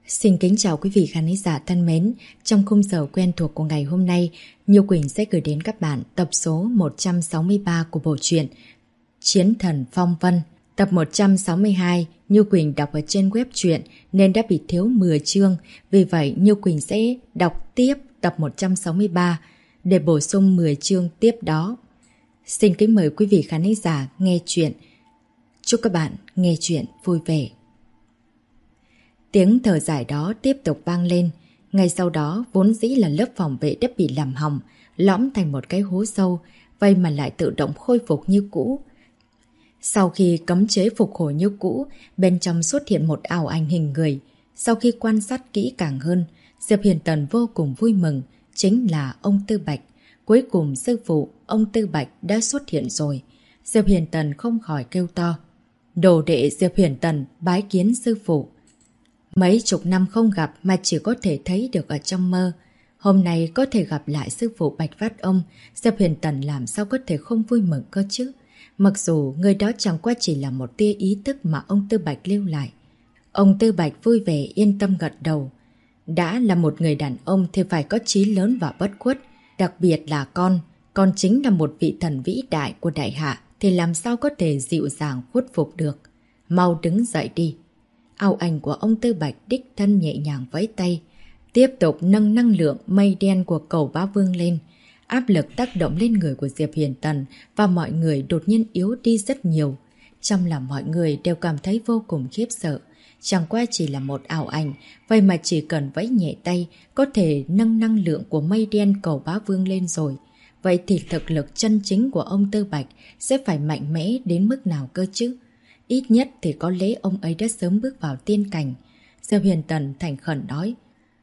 Xin kính chào quý vị khán giả thân mến. Trong khung giờ quen thuộc của ngày hôm nay, Như Quỳnh sẽ gửi đến các bạn tập số 163 của bộ truyện Chiến Thần Phong Vân. Tập 162 Như Quỳnh đọc ở trên web truyện nên đã bị thiếu 10 chương. Vì vậy Như Quỳnh sẽ đọc tiếp tập 163 để bổ sung 10 chương tiếp đó. Xin kính mời quý vị khán giả nghe truyện. Chúc các bạn nghe truyện vui vẻ. Tiếng thở dài đó tiếp tục vang lên. Ngay sau đó vốn dĩ là lớp phòng vệ đã bị làm hỏng, lõm thành một cái hố sâu, vậy mà lại tự động khôi phục như cũ. Sau khi cấm chế phục hồi như cũ, bên trong xuất hiện một ảo ảnh hình người. Sau khi quan sát kỹ càng hơn, Diệp Hiền Tần vô cùng vui mừng, chính là ông Tư Bạch. Cuối cùng sư phụ, ông Tư Bạch đã xuất hiện rồi. Diệp Hiền Tần không khỏi kêu to. Đồ đệ Diệp Hiền Tần bái kiến sư phụ. Mấy chục năm không gặp mà chỉ có thể thấy được ở trong mơ. Hôm nay có thể gặp lại sư phụ Bạch Phát Ông, Diệp Hiền Tần làm sao có thể không vui mừng cơ chứ. Mặc dù người đó chẳng qua chỉ là một tia ý thức mà ông Tư Bạch lưu lại. Ông Tư Bạch vui vẻ yên tâm gật đầu. Đã là một người đàn ông thì phải có chí lớn và bất khuất. Đặc biệt là con chính là một vị thần vĩ đại của đại hạ thì làm sao có thể dịu dàng khuất phục được. Mau đứng dậy đi. Ảo ảnh của ông Tư Bạch đích thân nhẹ nhàng vẫy tay, tiếp tục nâng năng lượng mây đen của cầu bá vương lên. Áp lực tác động lên người của Diệp Hiền Tần và mọi người đột nhiên yếu đi rất nhiều. Trong lòng mọi người đều cảm thấy vô cùng khiếp sợ. Chẳng qua chỉ là một ảo ảnh, vậy mà chỉ cần vẫy nhẹ tay có thể nâng năng lượng của mây đen cầu bá vương lên rồi. Vậy thì thực lực chân chính của ông Tư Bạch sẽ phải mạnh mẽ đến mức nào cơ chứ? Ít nhất thì có lẽ ông ấy đã sớm bước vào tiên cảnh. Diệp Hiền Tần thành khẩn nói.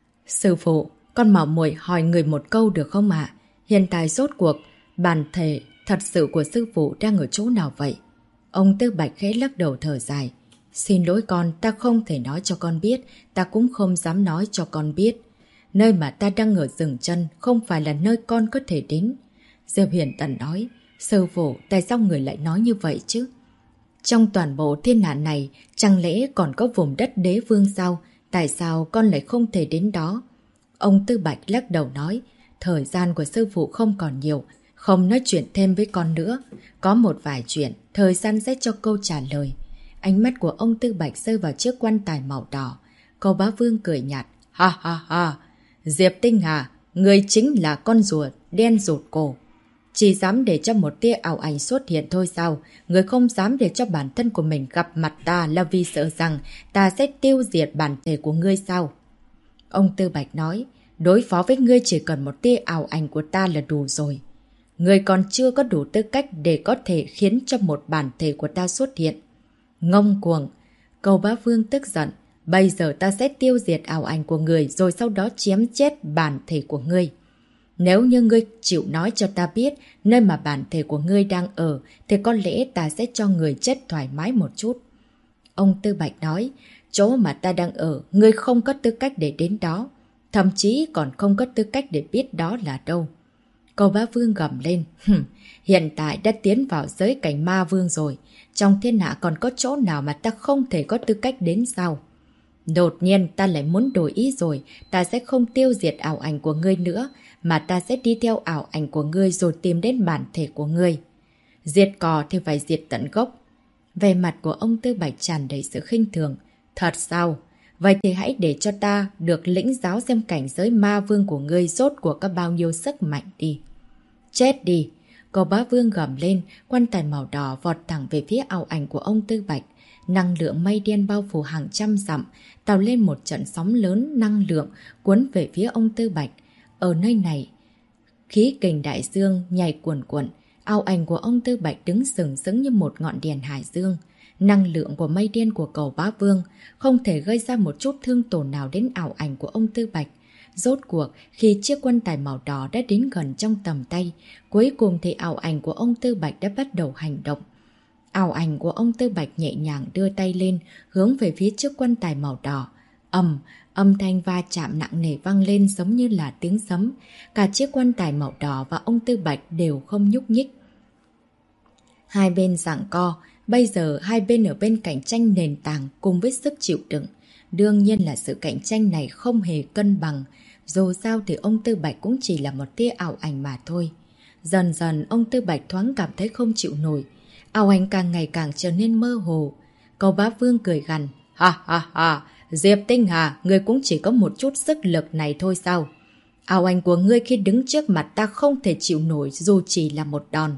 Sư phụ, con mạo muội hỏi người một câu được không ạ? Hiện tại rốt cuộc, bản thể thật sự của sư phụ đang ở chỗ nào vậy? Ông Tư Bạch khẽ lắc đầu thở dài. Xin lỗi con, ta không thể nói cho con biết, ta cũng không dám nói cho con biết. Nơi mà ta đang ở dừng chân không phải là nơi con có thể đến. Diệp Hiền Tần nói. Sư phụ, tại sao người lại nói như vậy chứ? Trong toàn bộ thiên hạ này, chẳng lẽ còn có vùng đất đế vương sao? Tại sao con lại không thể đến đó? Ông Tư Bạch lắc đầu nói, thời gian của sư phụ không còn nhiều, không nói chuyện thêm với con nữa. Có một vài chuyện, thời gian sẽ cho câu trả lời. Ánh mắt của ông Tư Bạch rơi vào chiếc quan tài màu đỏ. Cầu bá vương cười nhạt, ha ha ha, Diệp Tinh Hà, người chính là con rùa đen rụt cổ. Chỉ dám để cho một tia ảo ảnh xuất hiện thôi sao? Người không dám để cho bản thân của mình gặp mặt ta là vì sợ rằng ta sẽ tiêu diệt bản thể của ngươi sao? Ông Tư Bạch nói, đối phó với ngươi chỉ cần một tia ảo ảnh của ta là đủ rồi. Ngươi còn chưa có đủ tư cách để có thể khiến cho một bản thể của ta xuất hiện. Ngông cuồng! Cầu bá vương tức giận. Bây giờ ta sẽ tiêu diệt ảo ảnh của ngươi rồi sau đó chém chết bản thể của ngươi. Nếu như ngươi chịu nói cho ta biết nơi mà bản thể của ngươi đang ở thì có lẽ ta sẽ cho người chết thoải mái một chút. Ông Tư Bạch nói, chỗ mà ta đang ở, ngươi không có tư cách để đến đó. Thậm chí còn không có tư cách để biết đó là đâu. Cầu bá vương gầm lên, hiện tại đã tiến vào giới cảnh ma vương rồi. Trong thiên hạ còn có chỗ nào mà ta không thể có tư cách đến sao? Đột nhiên ta lại muốn đổi ý rồi, ta sẽ không tiêu diệt ảo ảnh của ngươi nữa, mà ta sẽ đi theo ảo ảnh của ngươi rồi tìm đến bản thể của ngươi. Diệt cỏ thì phải diệt tận gốc. Về mặt của ông Tư Bạch tràn đầy sự khinh thường. Thật sao? Vậy thì hãy để cho ta được lĩnh giáo xem cảnh giới ma vương của ngươi rốt cuộc có bao nhiêu sức mạnh đi. Chết đi! Cầu bá vương gầm lên, quan tài màu đỏ vọt thẳng về phía ảo ảnh của ông Tư Bạch. Năng lượng mây đen bao phủ hàng trăm dặm, tạo lên một trận sóng lớn năng lượng cuốn về phía ông Tư Bạch. Ở nơi này, khí kình đại dương nhảy cuồn cuộn, ảo ảnh của ông Tư Bạch đứng sừng sững như một ngọn đèn hải dương. Năng lượng của mây đen của cầu bá vương không thể gây ra một chút thương tổn nào đến ảo ảnh của ông Tư Bạch. Rốt cuộc, khi chiếc quan tài màu đỏ đã đến gần trong tầm tay, cuối cùng thì ảo ảnh của ông Tư Bạch đã bắt đầu hành động. Ảo ảnh của ông Tư Bạch nhẹ nhàng đưa tay lên, hướng về phía trước quan tài màu đỏ. Âm thanh va chạm nặng nề vang lên giống như là tiếng sấm. Cả chiếc quan tài màu đỏ và ông Tư Bạch đều không nhúc nhích. Hai bên giằng co, bây giờ hai bên ở bên cạnh tranh nền tảng cùng với sức chịu đựng. Đương nhiên là sự cạnh tranh này không hề cân bằng. Dù sao thì ông Tư Bạch cũng chỉ là một tia ảo ảnh mà thôi. Dần dần ông Tư Bạch thoáng cảm thấy không chịu nổi. Ảo ảnh càng ngày càng trở nên mơ hồ. Cầu Bá Vương cười gằn. Ha ha ha, Diệp Tinh Hà, ngươi cũng chỉ có một chút sức lực này thôi sao? Ảo ảnh của ngươi khi đứng trước mặt ta không thể chịu nổi dù chỉ là một đòn.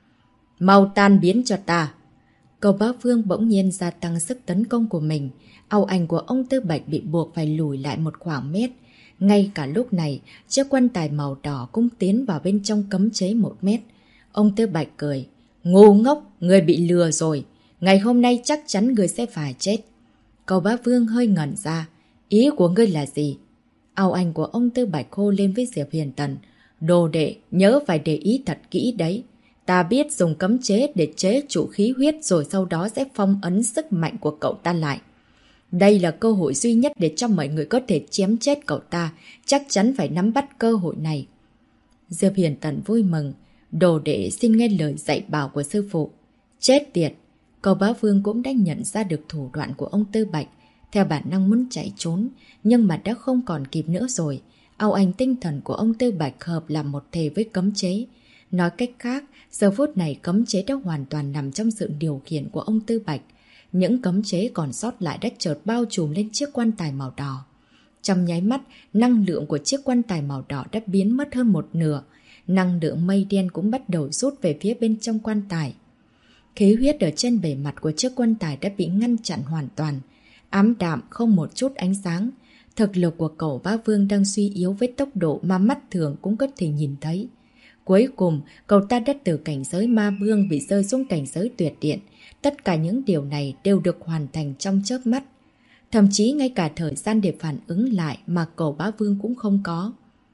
Mau tan biến cho ta. Cầu Bá Vương bỗng nhiên gia tăng sức tấn công của mình. Ảo ảnh của ông Tư Bạch bị buộc phải lùi lại một khoảng mét. Ngay cả lúc này, chiếc quan tài màu đỏ cũng tiến vào bên trong cấm chế 1 mét. Ông Tư Bạch cười. Ngu ngốc, người bị lừa rồi. Ngày hôm nay chắc chắn người sẽ phải chết. Cầu Bá Vương hơi ngẩn ra. Ý của ngươi là gì? Ảo ảnh của ông Tư Bạch hô lên với Diệp Huyền Tần. Đồ đệ, nhớ phải để ý thật kỹ đấy. Ta biết dùng cấm chế để chế trụ khí huyết rồi sau đó sẽ phong ấn sức mạnh của cậu ta lại. Đây là cơ hội duy nhất để cho mọi người có thể chém chết cậu ta, chắc chắn phải nắm bắt cơ hội này. Diệp Huyền Tần vui mừng, đồ đệ xin nghe lời dạy bảo của sư phụ. Chết tiệt! Cầu Bá Vương cũng đã nhận ra được thủ đoạn của ông Tư Bạch, theo bản năng muốn chạy trốn, nhưng mà đã không còn kịp nữa rồi. Ảo ảnh tinh thần của ông Tư Bạch hợp làm một thể với cấm chế. Nói cách khác, giờ phút này cấm chế đã hoàn toàn nằm trong sự điều khiển của ông Tư Bạch. Những cấm chế còn sót lại đã chợt bao trùm lên chiếc quan tài màu đỏ. Trong nháy mắt, năng lượng của chiếc quan tài màu đỏ đã biến mất hơn một nửa. Năng lượng mây đen cũng bắt đầu rút về phía bên trong quan tài. Khí huyết ở trên bề mặt của chiếc quan tài đã bị ngăn chặn hoàn toàn. Ám đạm không một chút ánh sáng. Thực lực của Cầu Bá Vương đang suy yếu với tốc độ mà mắt thường cũng có thể nhìn thấy. Cuối cùng, cậu ta đã từ cảnh giới ma vương bị rơi xuống cảnh giới tuyệt điện. Tất cả những điều này đều được hoàn thành trong chớp mắt. Thậm chí ngay cả thời gian để phản ứng lại mà Cầu Bá Vương cũng không có.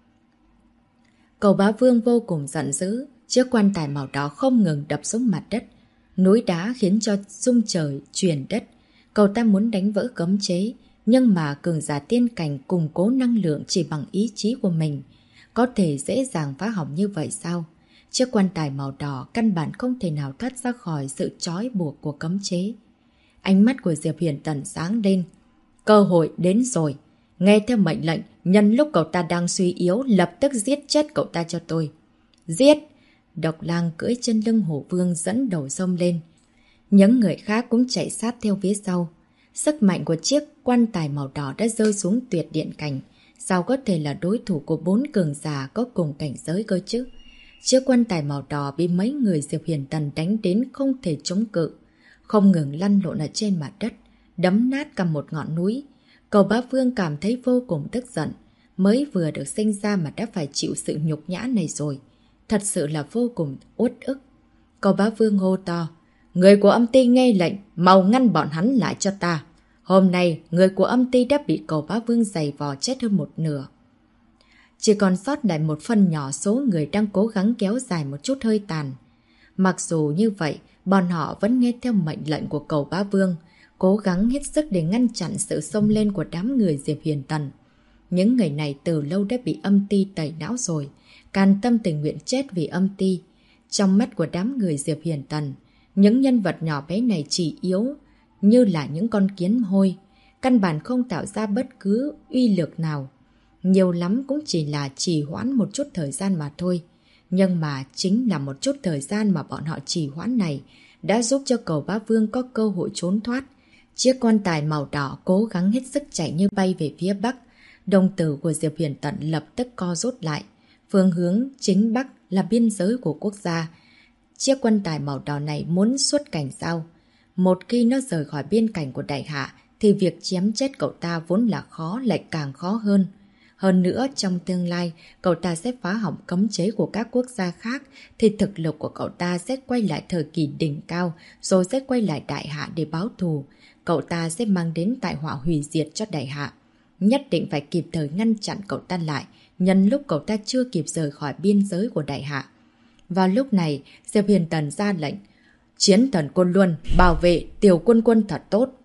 Cầu Bá Vương vô cùng giận dữ, chiếc quan tài màu đỏ không ngừng đập xuống mặt đất. Núi đá khiến cho rung trời, chuyển đất. Cậu ta muốn đánh vỡ cấm chế, nhưng mà cường giả tiên cảnh củng cố năng lượng chỉ bằng ý chí của mình. Có thể dễ dàng phá hỏng như vậy sao? Chiếc quan tài màu đỏ căn bản không thể nào thoát ra khỏi sự trói buộc của cấm chế. Ánh mắt của Diệp Huyền Tần sáng lên. Cơ hội đến rồi. Nghe theo mệnh lệnh, nhân lúc cậu ta đang suy yếu, lập tức giết chết cậu ta cho tôi. Giết! Độc Lang cưỡi trên lưng Hổ Vương dẫn đầu xông lên. Những người khác cũng chạy sát theo phía sau. Sức mạnh của chiếc quan tài màu đỏ đã rơi xuống tuyệt điện cảnh. Sao có thể là đối thủ của 4 cường giả có cùng cảnh giới cơ chứ? Chiếc quan tài màu đỏ bị mấy người Diệp Huyền Tần đánh đến không thể chống cự. Không ngừng lăn lộn ở trên mặt đất, đấm nát cả một ngọn núi. Cầu Bá Vương cảm thấy vô cùng tức giận. Mới vừa được sinh ra mà đã phải chịu sự nhục nhã này rồi. Thật sự là vô cùng uất ức. Cầu Bá Vương hô to. Người của âm ty nghe lệnh, mau ngăn bọn hắn lại cho ta. Hôm nay, người của âm ty đã bị Cầu Bá Vương giày vò chết hơn một nửa. Chỉ còn sót lại một phần nhỏ số người đang cố gắng kéo dài một chút hơi tàn. Mặc dù như vậy, bọn họ vẫn nghe theo mệnh lệnh của Cầu Bá Vương, cố gắng hết sức để ngăn chặn sự xông lên của đám người Diệp Huyền Tần. Những người này từ lâu đã bị âm ty tẩy não rồi, can tâm tình nguyện chết vì âm ty. Trong mắt của đám người Diệp Huyền Tần, những nhân vật nhỏ bé này chỉ yếu như là những con kiến hôi, căn bản không tạo ra bất cứ uy lực nào. Nhiều lắm cũng chỉ là trì hoãn một chút thời gian mà thôi. Nhưng mà chính là một chút thời gian mà bọn họ trì hoãn này đã giúp cho Cầu Bá Vương có cơ hội trốn thoát. Chiếc quan tài màu đỏ cố gắng hết sức chạy như bay về phía bắc. Đồng tử của Diệp Huyền Tần lập tức co rút lại. Phương hướng chính bắc là biên giới của quốc gia. Chiếc quan tài màu đỏ này muốn xuất cảnh sao? Một khi nó rời khỏi biên cảnh của Đại Hạ thì việc chém chết cậu ta vốn là khó lại càng khó hơn. Hơn nữa, trong tương lai, cậu ta sẽ phá hỏng cấm chế của các quốc gia khác, thì thực lực của cậu ta sẽ quay lại thời kỳ đỉnh cao, rồi sẽ quay lại Đại Hạ để báo thù. Cậu ta sẽ mang đến tai họa hủy diệt cho Đại Hạ. Nhất định phải kịp thời ngăn chặn cậu ta lại, nhân lúc cậu ta chưa kịp rời khỏi biên giới của Đại Hạ. Vào lúc này, Diệp Huyền Tần ra lệnh. Chiến thần Côn Luân, bảo vệ Tiểu Quân Quân thật tốt.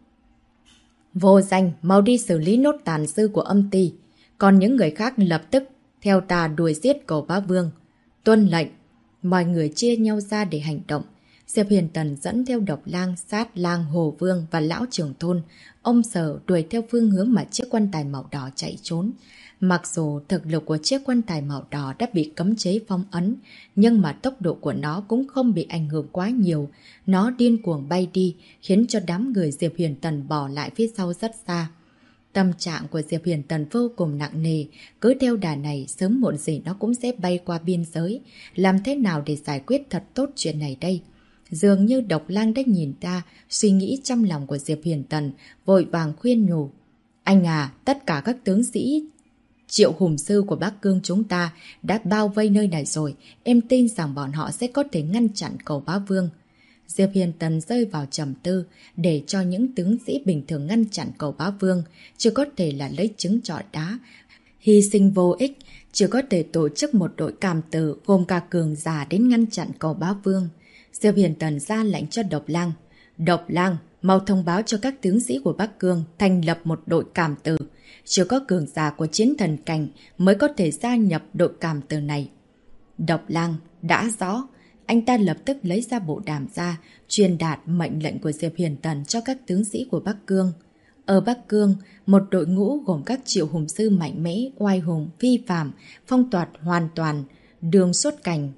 Vô Danh, mau đi xử lý nốt tàn dư của âm ty. Còn những người khác lập tức theo ta đuổi giết Cầu Bá Vương. Tuân lệnh. Mọi người chia nhau ra để hành động. Diệp Huyền Tần dẫn theo Độc Lang, Sát Lang, Hồ Vương và Lão Trưởng Thôn. Ông Sở đuổi theo phương hướng mà chiếc quan tài màu đỏ chạy trốn. Mặc dù thực lực của chiếc quan tài màu đỏ đã bị cấm chế phong ấn, nhưng mà tốc độ của nó cũng không bị ảnh hưởng quá nhiều. Nó điên cuồng bay đi, khiến cho đám người Diệp Huyền Tần bỏ lại phía sau rất xa. Tâm trạng của Diệp Huyền Tần vô cùng nặng nề, cứ theo đà này sớm muộn gì nó cũng sẽ bay qua biên giới. Làm thế nào để giải quyết thật tốt chuyện này đây? Dường như Độc Lang đã nhìn ra suy nghĩ trong lòng của Diệp Huyền Tần, vội vàng khuyên nhủ. Anh à, tất cả các tướng sĩ Triệu Hùng Sư của Bắc Cương chúng ta đã bao vây nơi này rồi, em tin rằng bọn họ sẽ có thể ngăn chặn Cầu Bá Vương. Diệp Huyền Tần rơi vào trầm tư, để cho những tướng sĩ bình thường ngăn chặn Cầu Bá Vương, chỉ có thể là lấy trứng trọi đá, hy sinh vô ích, chỉ có thể tổ chức một đội cảm tử gồm cả cường giả đến ngăn chặn Cầu Bá Vương. Diệp Huyền Tần ra lệnh cho Độc Lang. Độc Lang, mau thông báo cho các tướng sĩ của Bắc Cương thành lập một đội cảm tử. Chỉ có cường giả của chiến thần cảnh mới có thể gia nhập đội cảm tử này. Độc Lang đã rõ. Anh ta lập tức lấy ra bộ đàm ra, truyền đạt mệnh lệnh của Diệp Huyền Tần cho các tướng sĩ của Bắc Cương. Ở Bắc Cương, một đội ngũ gồm các Triệu Hùng Sư mạnh mẽ, oai hùng, phi phàm, phong toạt hoàn toàn, đường xuất cảnh.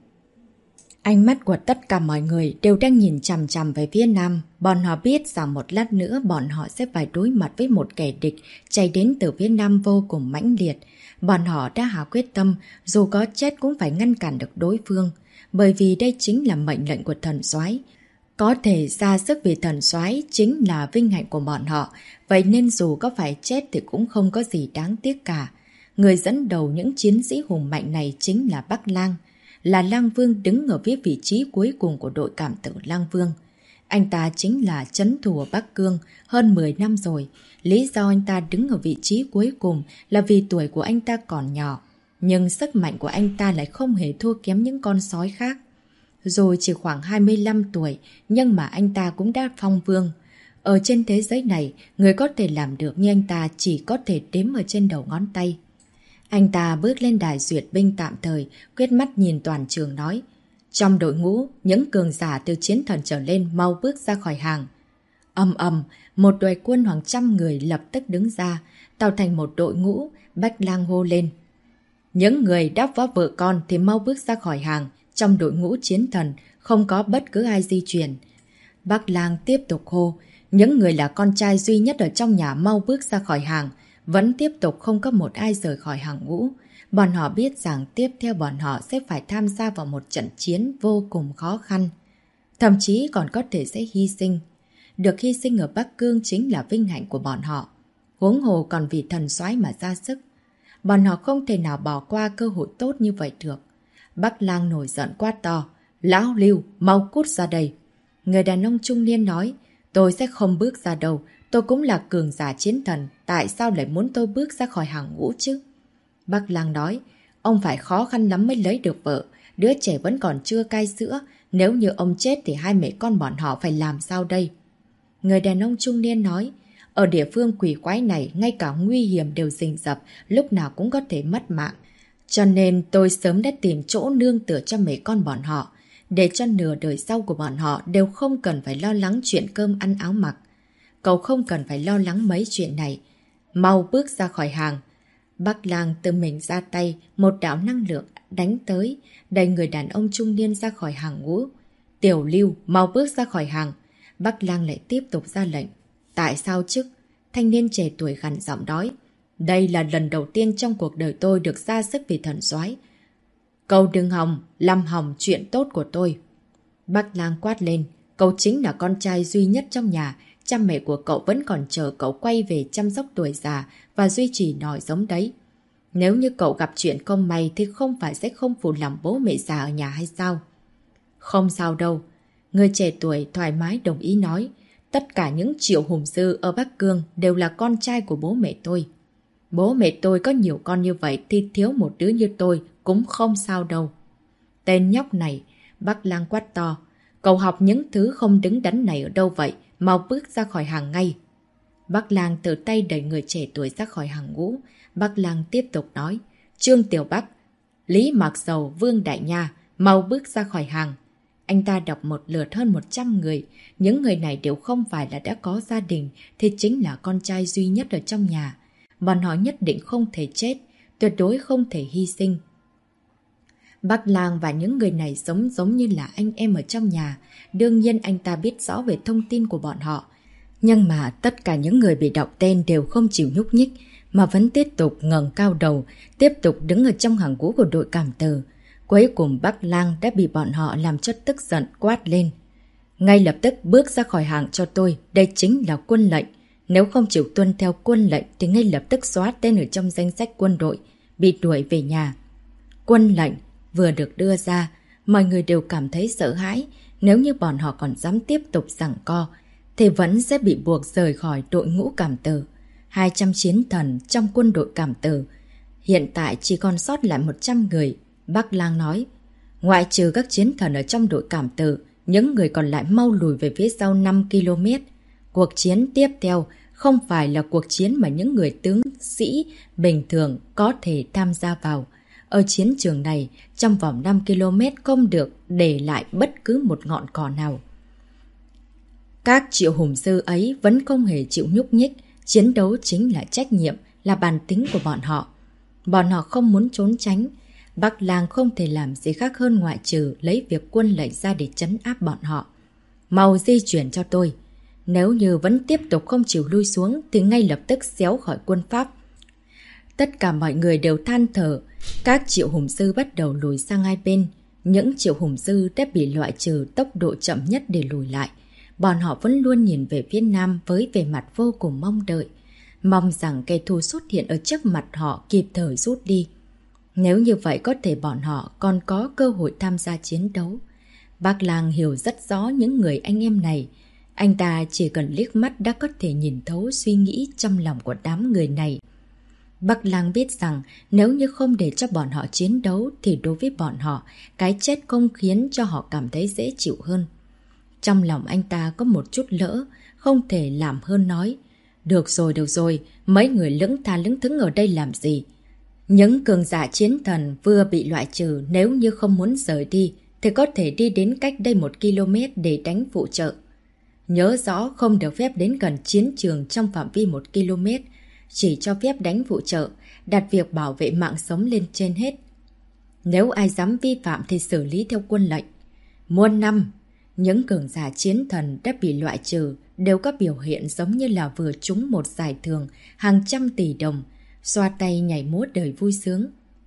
Ánh mắt của tất cả mọi người đều đang nhìn chằm chằm về phía Nam. Bọn họ biết rằng một lát nữa bọn họ sẽ phải đối mặt với một kẻ địch chạy đến từ phía Nam vô cùng mãnh liệt. Bọn họ đã hạ quyết tâm, dù có chết cũng phải ngăn cản được đối phương. Bởi vì đây chính là mệnh lệnh của thần soái. Có thể ra sức vì thần soái chính là vinh hạnh của bọn họ. Vậy nên dù có phải chết thì cũng không có gì đáng tiếc cả. Người dẫn đầu những chiến sĩ hùng mạnh này chính là Bắc Lang. Là Lang Vương đứng ở phía vị trí cuối cùng của đội cảm tử Lang Vương. Anh ta chính là trấn thủ ở Bắc Cương hơn 10 năm rồi. Lý do anh ta đứng ở vị trí cuối cùng là vì tuổi của anh ta còn nhỏ. Nhưng sức mạnh của anh ta lại không hề thua kém những con sói khác. Rồi chỉ khoảng 25 tuổi, nhưng mà anh ta cũng đã phong vương. Ở trên thế giới này, người có thể làm được như anh ta chỉ có thể đếm ở trên đầu ngón tay. Anh ta bước lên đài duyệt binh tạm thời, quét mắt nhìn toàn trường nói. Trong đội ngũ, những cường giả từ chiến thần trở lên mau bước ra khỏi hàng. Ầm ầm, một đội quân hàng trăm người lập tức đứng ra, tạo thành một đội ngũ. Bách Lang hô lên. Những người đã có vợ con thì mau bước ra khỏi hàng. Trong đội ngũ chiến thần, không có bất cứ ai di chuyển. Bác Lang tiếp tục hô. Những người là con trai duy nhất ở trong nhà mau bước ra khỏi hàng. Vẫn tiếp tục không có một ai rời khỏi hàng ngũ. Bọn họ biết rằng tiếp theo bọn họ sẽ phải tham gia vào một trận chiến vô cùng khó khăn. Thậm chí còn có thể sẽ hy sinh. Được hy sinh ở Bắc Cương chính là vinh hạnh của bọn họ. Huống hồ còn vì thần soái mà ra sức. Bọn họ không thể nào bỏ qua cơ hội tốt như vậy được. Bắc Lang nổi giận quát to. Lão Lưu, mau cút ra đây. Người đàn ông trung niên nói. Tôi sẽ không bước ra đâu. Tôi cũng là cường giả chiến thần. Tại sao lại muốn tôi bước ra khỏi hàng ngũ chứ? Bắc Lang nói. Ông phải khó khăn lắm mới lấy được vợ. Đứa trẻ vẫn còn chưa cai sữa. Nếu như ông chết thì hai mẹ con bọn họ phải làm sao đây? Người đàn ông trung niên nói. Ở địa phương quỷ quái này, ngay cả nguy hiểm đều rình rập, lúc nào cũng có thể mất mạng. Cho nên tôi sớm đã tìm chỗ nương tựa cho mấy con bọn họ, để cho nửa đời sau của bọn họ đều không cần phải lo lắng chuyện cơm ăn áo mặc. Cậu không cần phải lo lắng mấy chuyện này. Mau bước ra khỏi hàng. Bắc Lang tự mình ra tay, một đạo năng lượng đánh tới, đẩy người đàn ông trung niên ra khỏi hàng ngũ. Tiểu Lưu, mau bước ra khỏi hàng. Bắc Lang lại tiếp tục ra lệnh. Tại sao chứ? Thanh niên trẻ tuổi gằn giọng nói. Đây là lần đầu tiên trong cuộc đời tôi được ra sức vì thần soái. Cậu đừng làm hỏng chuyện tốt của tôi. Bắc Lang quát lên. Cậu chính là con trai duy nhất trong nhà. Cha mẹ của cậu vẫn còn chờ cậu quay về chăm sóc tuổi già và duy trì nòi giống đấy. Nếu như cậu gặp chuyện không may thì không phải sẽ không phụ lòng bố mẹ già ở nhà hay sao? Không sao đâu. Người trẻ tuổi thoải mái đồng ý nói. Tất cả những Triệu Hùng Sư ở Bắc Cương đều là con trai của bố mẹ tôi. Bố mẹ tôi có nhiều con như vậy thì thiếu một đứa như tôi cũng không sao đâu. Tên nhóc này, Bắc Lang quát to. Cậu học những thứ không đứng đắn này ở đâu vậy? Mau bước ra khỏi hàng ngay. Bắc Lang tự tay đẩy người trẻ tuổi ra khỏi hàng ngũ. Bắc Lang tiếp tục nói. Trương Tiểu Bắc, Lý Mạc Sầu, Vương Đại Nha, mau bước ra khỏi hàng. anh ta đọc một lượt hơn 100 người. Những người này đều không phải là đã có gia đình, thì chính là con trai duy nhất ở trong nhà. Bọn họ nhất định không thể chết, tuyệt đối không thể hy sinh. Bác Lang và những người này giống như là anh em ở trong nhà. Đương nhiên anh ta biết rõ về thông tin của bọn họ. Nhưng mà tất cả những người bị đọc tên đều không chịu nhúc nhích, mà vẫn tiếp tục ngẩng cao đầu, tiếp tục đứng ở trong hàng ngũ của đội cảm tử. Cuối cùng bác Lang đã bị bọn họ làm cho tức giận quát lên. Ngay lập tức bước ra khỏi hàng cho tôi, đây chính là quân lệnh. Nếu không chịu tuân theo quân lệnh thì ngay lập tức xóa tên ở trong danh sách quân đội, bị đuổi về nhà. Quân lệnh vừa được đưa ra, mọi người đều cảm thấy sợ hãi. Nếu như bọn họ còn dám tiếp tục giằng co, thì vẫn sẽ bị buộc rời khỏi đội ngũ cảm tử. 200 chiến thần trong quân đội cảm tử. Hiện tại chỉ còn sót lại 100 người. Bác Lang nói, ngoại trừ các chiến thần ở trong đội cảm tử, những người còn lại mau lùi về phía sau 5 km. Cuộc chiến tiếp theo không phải là cuộc chiến mà những người tướng sĩ bình thường có thể tham gia vào. Ở chiến trường này, trong vòng 5 km không được để lại bất cứ một ngọn cỏ nào. Các triệu hùng sư ấy vẫn không hề chịu nhúc nhích. Chiến đấu chính là trách nhiệm, là bản tính của bọn họ. Bọn họ không muốn trốn tránh. Bác Lang không thể làm gì khác hơn ngoại trừ lấy việc quân lệnh ra để trấn áp bọn họ. Mau di chuyển cho tôi. Nếu như vẫn tiếp tục không chịu lui xuống thì ngay lập tức xéo khỏi quân Pháp. Tất cả mọi người đều than thở. Các triệu hùng sư bắt đầu lùi sang hai bên. Những triệu hùng sư đã bị loại trừ tốc độ chậm nhất để lùi lại. Bọn họ vẫn luôn nhìn về phía nam với vẻ mặt vô cùng mong đợi. Mong rằng kẻ thù xuất hiện ở trước mặt họ kịp thời rút đi. Nếu như vậy có thể bọn họ còn có cơ hội tham gia chiến đấu. Bác Lang hiểu rất rõ những người anh em này. Anh ta chỉ cần liếc mắt đã có thể nhìn thấu suy nghĩ trong lòng của đám người này. Bác Lang biết rằng nếu như không để cho bọn họ chiến đấu thì đối với bọn họ, cái chết không khiến cho họ cảm thấy dễ chịu hơn. Trong lòng anh ta có một chút lỡ, không thể làm hơn nói. Được rồi, mấy người lững tha lững thững ở đây làm gì? Những cường giả chiến thần vừa bị loại trừ, nếu như không muốn rời đi thì có thể đi đến cách đây 1 km để đánh phụ trợ. Nhớ rõ không được phép đến gần chiến trường trong phạm vi 1 km, chỉ cho phép đánh phụ trợ, đặt việc bảo vệ mạng sống lên trên hết. Nếu ai dám vi phạm thì xử lý theo quân lệnh. Muôn năm, những cường giả chiến thần đã bị loại trừ đều có biểu hiện giống như là vừa trúng một giải thưởng hàng trăm tỷ đồng, xoa tay nhảy múa đời vui sướng.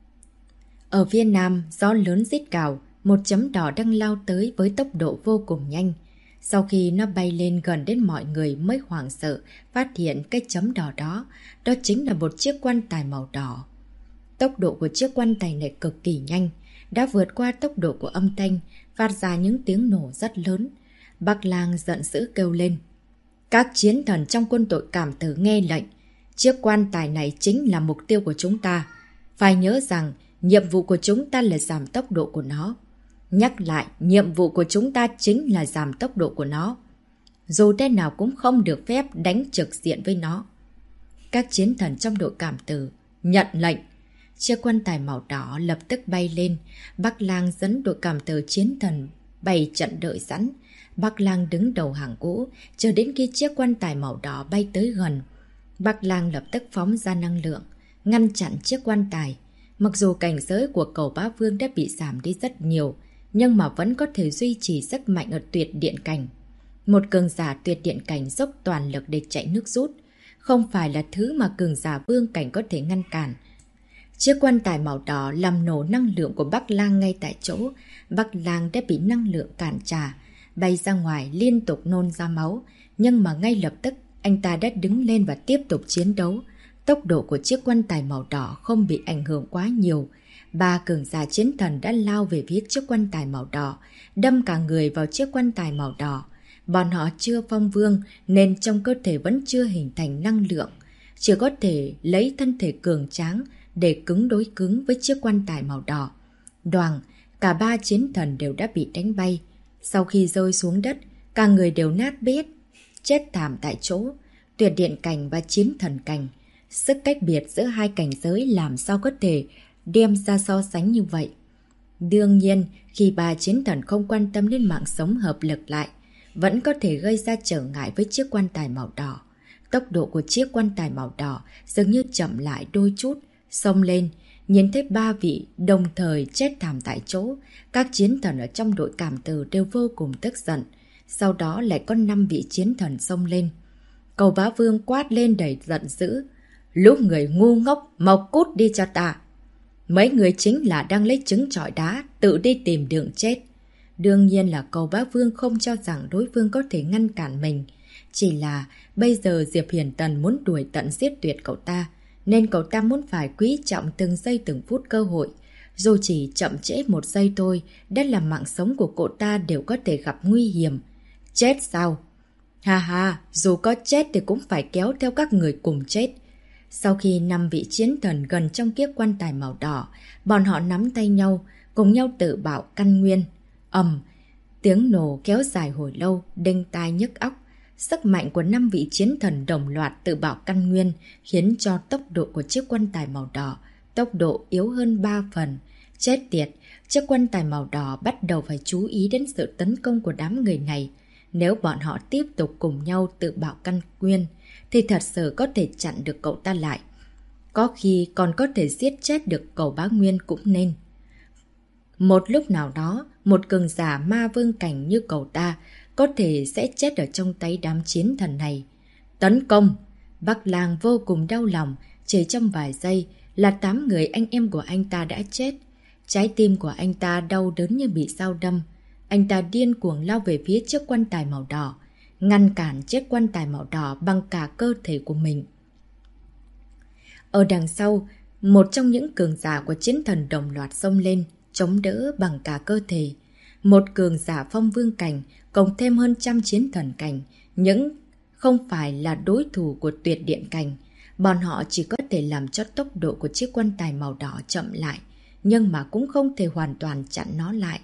Ở phía nam, gió lớn rít gào, một chấm đỏ đang lao tới với tốc độ vô cùng nhanh. Sau khi nó bay lên gần đến mọi người mới hoảng sợ phát hiện cái chấm đỏ đó, đó chính là một chiếc quan tài màu đỏ. Tốc độ của chiếc quan tài này cực kỳ nhanh, đã vượt qua tốc độ của âm thanh, phát ra những tiếng nổ rất lớn. Bác Lang giận dữ kêu lên. Các chiến thần trong quân đội cảm tử nghe lệnh. Chiếc quan tài này chính là mục tiêu của chúng ta. Phải nhớ rằng nhiệm vụ của chúng ta là giảm tốc độ của nó. Nhắc lại, nhiệm vụ của chúng ta chính là giảm tốc độ của nó. Dù tên nào cũng không được phép đánh trực diện với nó. Các chiến thần trong đội cảm tử nhận lệnh. Chiếc quan tài màu đỏ lập tức bay lên. Bác Lang dẫn đội cảm tử chiến thần bày trận đợi sẵn. Bác Lang đứng đầu hàng ngũ, chờ đến khi chiếc quan tài màu đỏ bay tới gần. Bác Lang lập tức phóng ra năng lượng, ngăn chặn chiếc quan tài. Mặc dù cảnh giới của Cẩu Bá Vương đã bị giảm đi rất nhiều, nhưng mà vẫn có thể duy trì sức mạnh ở tuyệt điện cảnh. Một cường giả tuyệt điện cảnh dốc toàn lực để chạy nước rút, không phải là thứ mà cường giả vương cảnh có thể ngăn cản. Chiếc quan tài màu đỏ làm nổ năng lượng của Bác Lang ngay tại chỗ. Bác Lang đã bị năng lượng cản trả, bay ra ngoài liên tục nôn ra máu. Nhưng mà ngay lập tức anh ta đã đứng lên và tiếp tục chiến đấu. Tốc độ của chiếc quan tài màu đỏ không bị ảnh hưởng quá nhiều. 3 cường giả chiến thần đã lao về phía chiếc quan tài màu đỏ, đâm cả người vào chiếc quan tài màu đỏ. Bọn họ chưa phong vương nên trong cơ thể vẫn chưa hình thành năng lượng, chỉ có thể lấy thân thể cường tráng để cứng đối cứng với chiếc quan tài màu đỏ. Đoàng, cả 3 chiến thần đều đã bị đánh bay. Sau khi rơi xuống đất, cả người đều nát bét, chết thảm tại chỗ. Tuyệt điện cảnh và chiến thần cảnh, sức cách biệt giữa hai cảnh giới làm sao có thể đem ra so sánh như vậy. Đương nhiên, khi ba chiến thần không quan tâm đến mạng sống hợp lực lại, vẫn có thể gây ra trở ngại với chiếc quan tài màu đỏ. Tốc độ của chiếc quan tài màu đỏ dường như chậm lại đôi chút, xông lên, nhìn thấy ba vị đồng thời chết thảm tại chỗ. Các chiến thần ở trong đội cảm tử đều vô cùng tức giận. Sau đó lại có 5 vị chiến thần xông lên. Cầu Bá Vương quát lên đầy giận dữ. Lũ người ngu ngốc, mau cút đi cho ta. Mấy người chính là đang lấy trứng trọi đá, tự đi tìm đường chết. Đương nhiên là Cầu Bá Vương không cho rằng đối phương có thể ngăn cản mình. Chỉ là bây giờ Diệp Hiền Tần muốn đuổi tận giết tuyệt cậu ta, nên cậu ta muốn phải quý trọng từng giây từng phút cơ hội. Dù chỉ chậm trễ 1 giây thôi, đã làm mạng sống của cậu ta đều có thể gặp nguy hiểm. Chết sao? Ha ha, dù có chết thì cũng phải kéo theo các người cùng chết. Sau khi 5 vị chiến thần gần trong kiếp quan tài màu đỏ, bọn họ nắm tay nhau, cùng nhau tự bảo căn nguyên. Tiếng nổ kéo dài hồi lâu, đinh tai nhức óc. Sức mạnh của 5 vị chiến thần đồng loạt tự bảo căn nguyên khiến cho tốc độ của chiếc quan tài màu đỏ tốc độ yếu hơn 3 phần. Chết tiệt, chiếc quan tài màu đỏ bắt đầu phải chú ý đến sự tấn công của đám người này. Nếu bọn họ tiếp tục cùng nhau tự bảo căn nguyên thì thật sự có thể chặn được cậu ta lại. Có khi còn có thể giết chết được Cầu Bá Nguyên cũng nên. Một lúc nào đó, một cường giả ma vương cảnh như cậu ta có thể sẽ chết ở trong tay đám chiến thần này. Tấn công! Bắc Lang vô cùng đau lòng, chỉ trong vài giây là 8 người anh em của anh ta đã chết. Trái tim của anh ta đau đớn như bị dao đâm. Anh ta điên cuồng lao về phía chiếc quan tài màu đỏ, ngăn cản chiếc quan tài màu đỏ bằng cả cơ thể của mình. Ở đằng sau, một trong những cường giả của chiến thần đồng loạt xông lên, chống đỡ bằng cả cơ thể. Một cường giả phong vương cảnh, cộng thêm hơn 100 chiến thần cảnh, những không phải là đối thủ của tuyệt điện cảnh. Bọn họ chỉ có thể làm cho tốc độ của chiếc quan tài màu đỏ chậm lại, nhưng mà cũng không thể hoàn toàn chặn nó lại.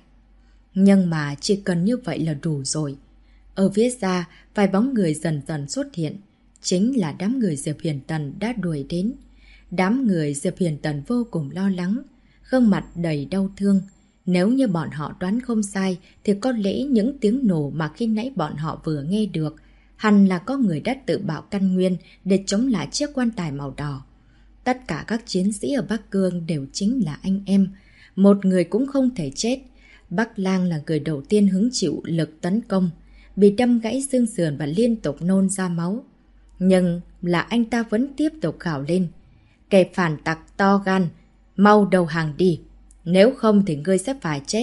Nhưng mà chỉ cần như vậy là đủ rồi. Ở phía xa, vài bóng người dần dần xuất hiện. Chính là đám người Diệp Hiền Tần đã đuổi đến. Đám người Diệp Hiền Tần vô cùng lo lắng, gương mặt đầy đau thương. Nếu như bọn họ đoán không sai, thì có lẽ những tiếng nổ mà khi nãy bọn họ vừa nghe được, hẳn là có người đã tự bảo căn nguyên để chống lại chiếc quan tài màu đỏ. Tất cả các chiến sĩ ở Bắc Cương đều chính là anh em. Một người cũng không thể chết. Bắc Lang là người đầu tiên hứng chịu lực tấn công, bị đâm gãy xương sườn và liên tục nôn ra máu. Nhưng là anh ta vẫn tiếp tục gào lên. Kẻ phản tặc to gan, mau đầu hàng đi. Nếu không thì ngươi sẽ phải chết.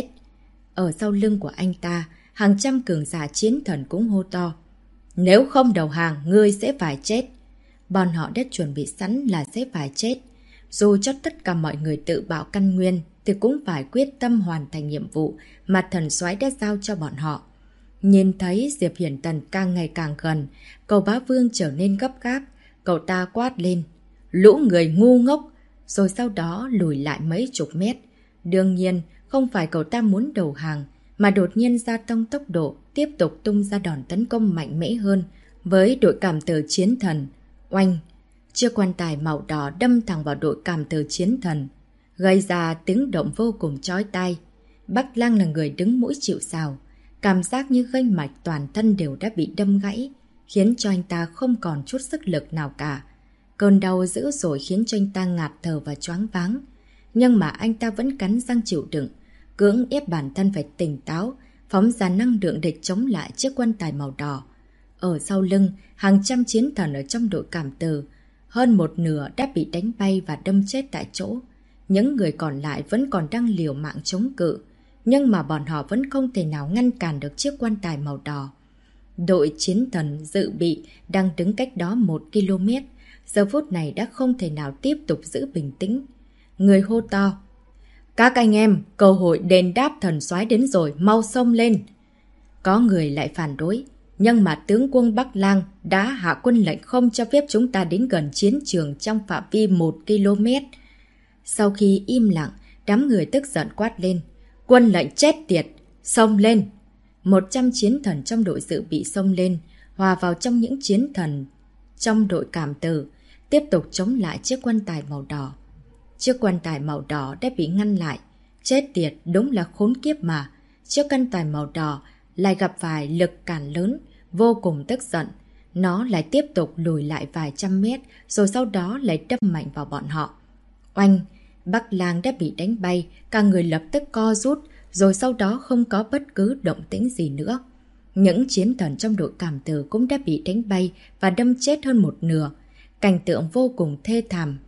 Ở sau lưng của anh ta, hàng trăm cường giả chiến thần cũng hô to. Nếu không đầu hàng, ngươi sẽ phải chết. Bọn họ đã chuẩn bị sẵn là sẽ phải chết. Dù cho tất cả mọi người tự bảo căn nguyên, thì cũng phải quyết tâm hoàn thành nhiệm vụ mà thần soái đã giao cho bọn họ. Nhìn thấy Diệp Hiển Tần càng ngày càng gần, Cầu Bá Vương trở nên gấp gáp. Cậu ta quát lên. Lũ người ngu ngốc! Rồi sau đó lùi lại mấy chục mét. Đương nhiên, không phải cậu ta muốn đầu hàng, mà đột nhiên gia tăng tốc độ, tiếp tục tung ra đòn tấn công mạnh mẽ hơn với đội cảm tử chiến thần. Oanh! Chiếc quan tài màu đỏ đâm thẳng vào đội cảm tử chiến thần, gây ra tiếng động vô cùng chói tai. Bắc Lang là người đứng mũi chịu sào, cảm giác như gân mạch toàn thân đều đã bị đâm gãy, khiến cho anh ta không còn chút sức lực nào cả. Cơn đau dữ dội khiến cho anh ta ngạt thở và choáng váng. Nhưng mà anh ta vẫn cắn răng chịu đựng, cưỡng ép bản thân phải tỉnh táo, phóng ra năng lượng để chống lại chiếc quan tài màu đỏ. Ở sau lưng, hàng trăm chiến thần ở trong đội cảm tử, hơn một nửa đã bị đánh bay và đâm chết tại chỗ. Những người còn lại vẫn còn đang liều mạng chống cự, nhưng mà bọn họ vẫn không thể nào ngăn cản được chiếc quan tài màu đỏ. Đội chiến thần dự bị đang đứng cách đó 1 km, giờ phút này đã không thể nào tiếp tục giữ bình tĩnh. Người hô to. Các anh em, cơ hội đền đáp thần soái đến rồi, mau xông lên. Có người lại phản đối, nhưng mà tướng quân Bắc Lang đã hạ quân lệnh không cho phép chúng ta đến gần chiến trường trong phạm vi 1 km. Sau khi im lặng, đám người tức giận quát lên. Quân lệnh chết tiệt, xông lên. 100 chiến thần trong đội dự bị xông lên, hòa vào trong những chiến thần trong đội cảm tử, tiếp tục chống lại chiếc quan tài màu đỏ. Chiếc quan tài màu đỏ đã bị ngăn lại. Chết tiệt, đúng là khốn kiếp mà. Chiếc quan tài màu đỏ lại gặp phải lực cản lớn, vô cùng tức giận. Nó lại tiếp tục lùi lại vài trăm mét, rồi sau đó lại đâm mạnh vào bọn họ. Oanh! Bắc Lang đã bị đánh bay, cả người lập tức co rút, rồi sau đó không có bất cứ động tĩnh gì nữa. Những chiến thần trong đội cảm tử cũng đã bị đánh bay và đâm chết hơn một nửa. Cảnh tượng vô cùng thê thảm.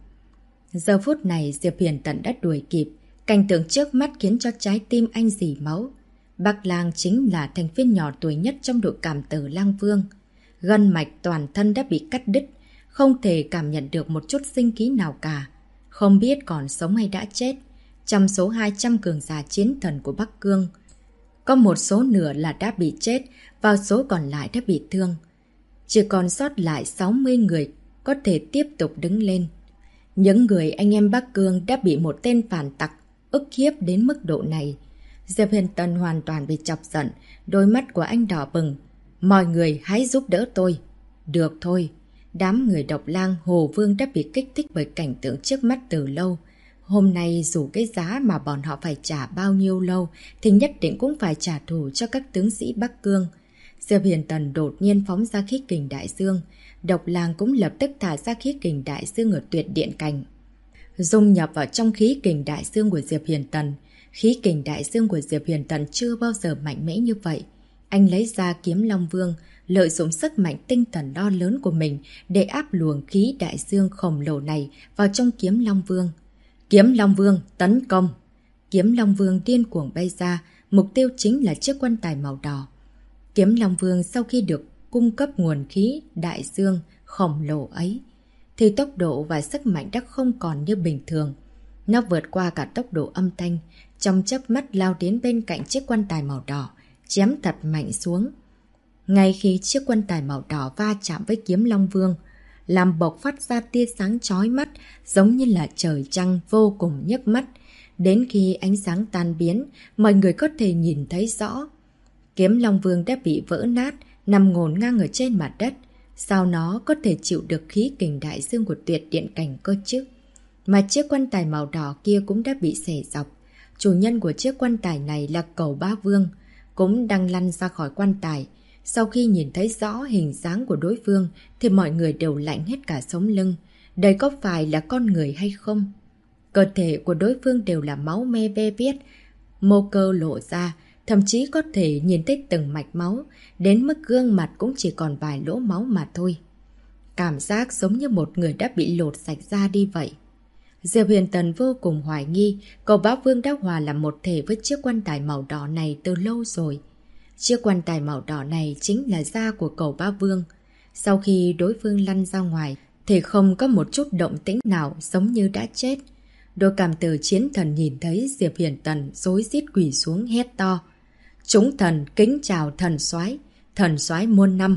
Giờ phút này Diệp Huyền Tần đã đuổi kịp. Cảnh tượng trước mắt khiến cho trái tim anh rỉ máu. Bắc Lang chính là thành viên nhỏ tuổi nhất trong đội cảm tử Lang Vương. Gân mạch toàn thân đã bị cắt đứt, không thể cảm nhận được một chút sinh khí nào cả. Không biết còn sống hay đã chết. Trong số 200 cường giả chiến thần của Bắc Cương, có một số nửa là đã bị chết, và số còn lại đã bị thương. Chỉ còn sót lại 60 người có thể tiếp tục đứng lên. Những người anh em Bắc Cương đã bị một tên phản tặc ức hiếp đến mức độ này. Diệp Huyền Tần hoàn toàn bị chọc giận, đôi mắt của anh đỏ bừng. Mọi người hãy giúp đỡ tôi. Được thôi. Đám người Độc Lang, Hồ Vương đã bị kích thích bởi cảnh tượng trước mắt từ lâu. Hôm nay dù cái giá mà bọn họ phải trả bao nhiêu lâu thì nhất định cũng phải trả thù cho các tướng sĩ Bắc Cương. Diệp Huyền Tần đột nhiên phóng ra khí kình đại dương. Độc Lang cũng lập tức thả ra khí kình đại dương ở tuyệt điện cảnh, dung nhập vào trong khí kình đại dương của Diệp Huyền Tần. Khí kình đại dương của Diệp Huyền Tần chưa bao giờ mạnh mẽ như vậy. Anh lấy ra kiếm Long Vương, lợi dụng sức mạnh tinh thần đo lớn của mình để áp luồng khí đại dương khổng lồ này vào trong kiếm Long Vương. Kiếm Long Vương tấn công! Kiếm Long Vương điên cuồng bay ra, mục tiêu chính là chiếc quan tài màu đỏ. Kiếm Long Vương sau khi được cung cấp nguồn khí đại dương khổng lồ ấy, thì tốc độ và sức mạnh đã không còn như bình thường. Nó vượt qua cả tốc độ âm thanh, trong chớp mắt lao đến bên cạnh chiếc quan tài màu đỏ, chém thật mạnh xuống. Ngay khi chiếc quan tài màu đỏ va chạm với kiếm Long Vương, làm bộc phát ra tia sáng chói mắt, giống như là trời trăng vô cùng nhức mắt. Đến khi ánh sáng tan biến, mọi người có thể nhìn thấy rõ. Kiếm Long Vương đã bị vỡ nát, nằm ngổn ngang ở trên mặt đất. Sao nó có thể chịu được khí kình đại dương của tuyệt điện cảnh cơ chứ? Mà chiếc quan tài màu đỏ kia cũng đã bị xẻ dọc. Chủ nhân của chiếc quan tài này là Cẩu Bá Vương, cũng đang lăn ra khỏi quan tài. Sau khi nhìn thấy rõ hình dáng của đối phương thì mọi người đều lạnh hết cả sống lưng. Đây có phải là con người hay không? Cơ thể của đối phương đều là máu me be bét, mô cơ lộ ra, thậm chí có thể nhìn thấy từng mạch máu, đến mức gương mặt cũng chỉ còn vài lỗ máu mà thôi. Cảm giác giống như một người đã bị lột sạch da đi vậy. Diệp Huyền Tần vô cùng hoài nghi Cẩu Bá Vương đã hòa làm một thể với chiếc quan tài màu đỏ này từ lâu rồi. Chiếc quan tài màu đỏ này chính là da của Cẩu Bá Vương. Sau khi đối phương lăn ra ngoài thì không có một chút động tĩnh nào, giống như đã chết. Đội cảm tử chiến thần nhìn thấy Diệp Huyền Tần rối rít quỳ xuống hét to: Chúng thần kính chào thần soái muôn năm,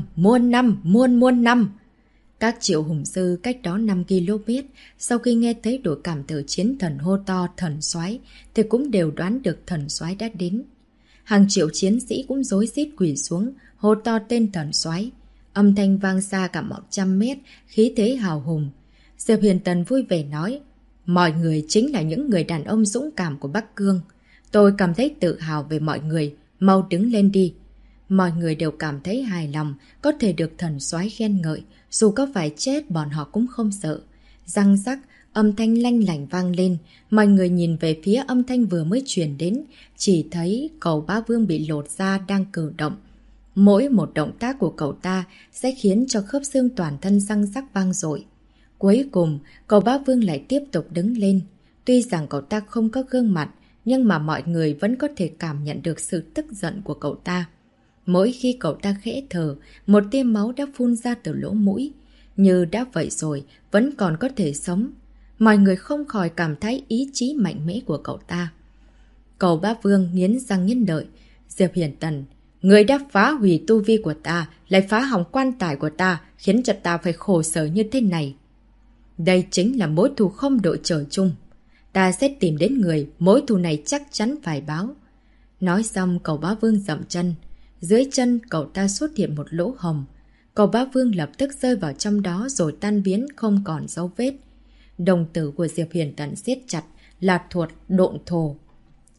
muôn năm. Các triệu hùng sư cách đó 5 km sau khi nghe thấy đội cảm tử chiến thần hô to thần soái thì cũng đều đoán được thần soái đã đến. Hàng triệu chiến sĩ cũng rối rít quỳ xuống hô to tên thần soái. Âm thanh vang xa cả 100 mét, khí thế hào hùng. Diệp Huyền Tần vui vẻ nói: Mọi người chính là những người đàn ông dũng cảm của Bắc Cương. Tôi cảm thấy tự hào về mọi người, mau đứng lên đi. Mọi người đều cảm thấy hài lòng, có thể được thần soái khen ngợi, dù có phải chết bọn họ cũng không sợ. Răng rắc, âm thanh lanh lảnh vang lên, mọi người nhìn về phía âm thanh vừa mới truyền đến, chỉ thấy Cẩu Bá Vương bị lột da đang cử động. Mỗi một động tác của cậu ta sẽ khiến cho khớp xương toàn thân răng rắc vang dội. Cuối cùng, Cẩu Bá Vương lại tiếp tục đứng lên. Tuy rằng cậu ta không có gương mặt, nhưng mà mọi người vẫn có thể cảm nhận được sự tức giận của cậu ta. Mỗi khi cậu ta khẽ thở, một tia máu đã phun ra từ lỗ mũi. Như đã vậy rồi, vẫn còn có thể sống. Mọi người không khỏi cảm thấy ý chí mạnh mẽ của cậu ta. Cẩu Bá Vương nghiến răng nghiến lợi. Diệp Huyền Tần, người đã phá hủy tu vi của ta, lại phá hỏng quan tài của ta, khiến cho ta phải khổ sở như thế này. Đây chính là mối thù không đội trời chung. Ta sẽ tìm đến người, mối thù này chắc chắn phải báo. Nói xong, Cẩu Bá Vương dậm chân. Dưới chân cậu ta xuất hiện một lỗ hồng. Cẩu Bá Vương lập tức rơi vào trong đó rồi tan biến không còn dấu vết. Đồng tử của Diệp Huyền Tần siết chặt, là thuật độn thổ.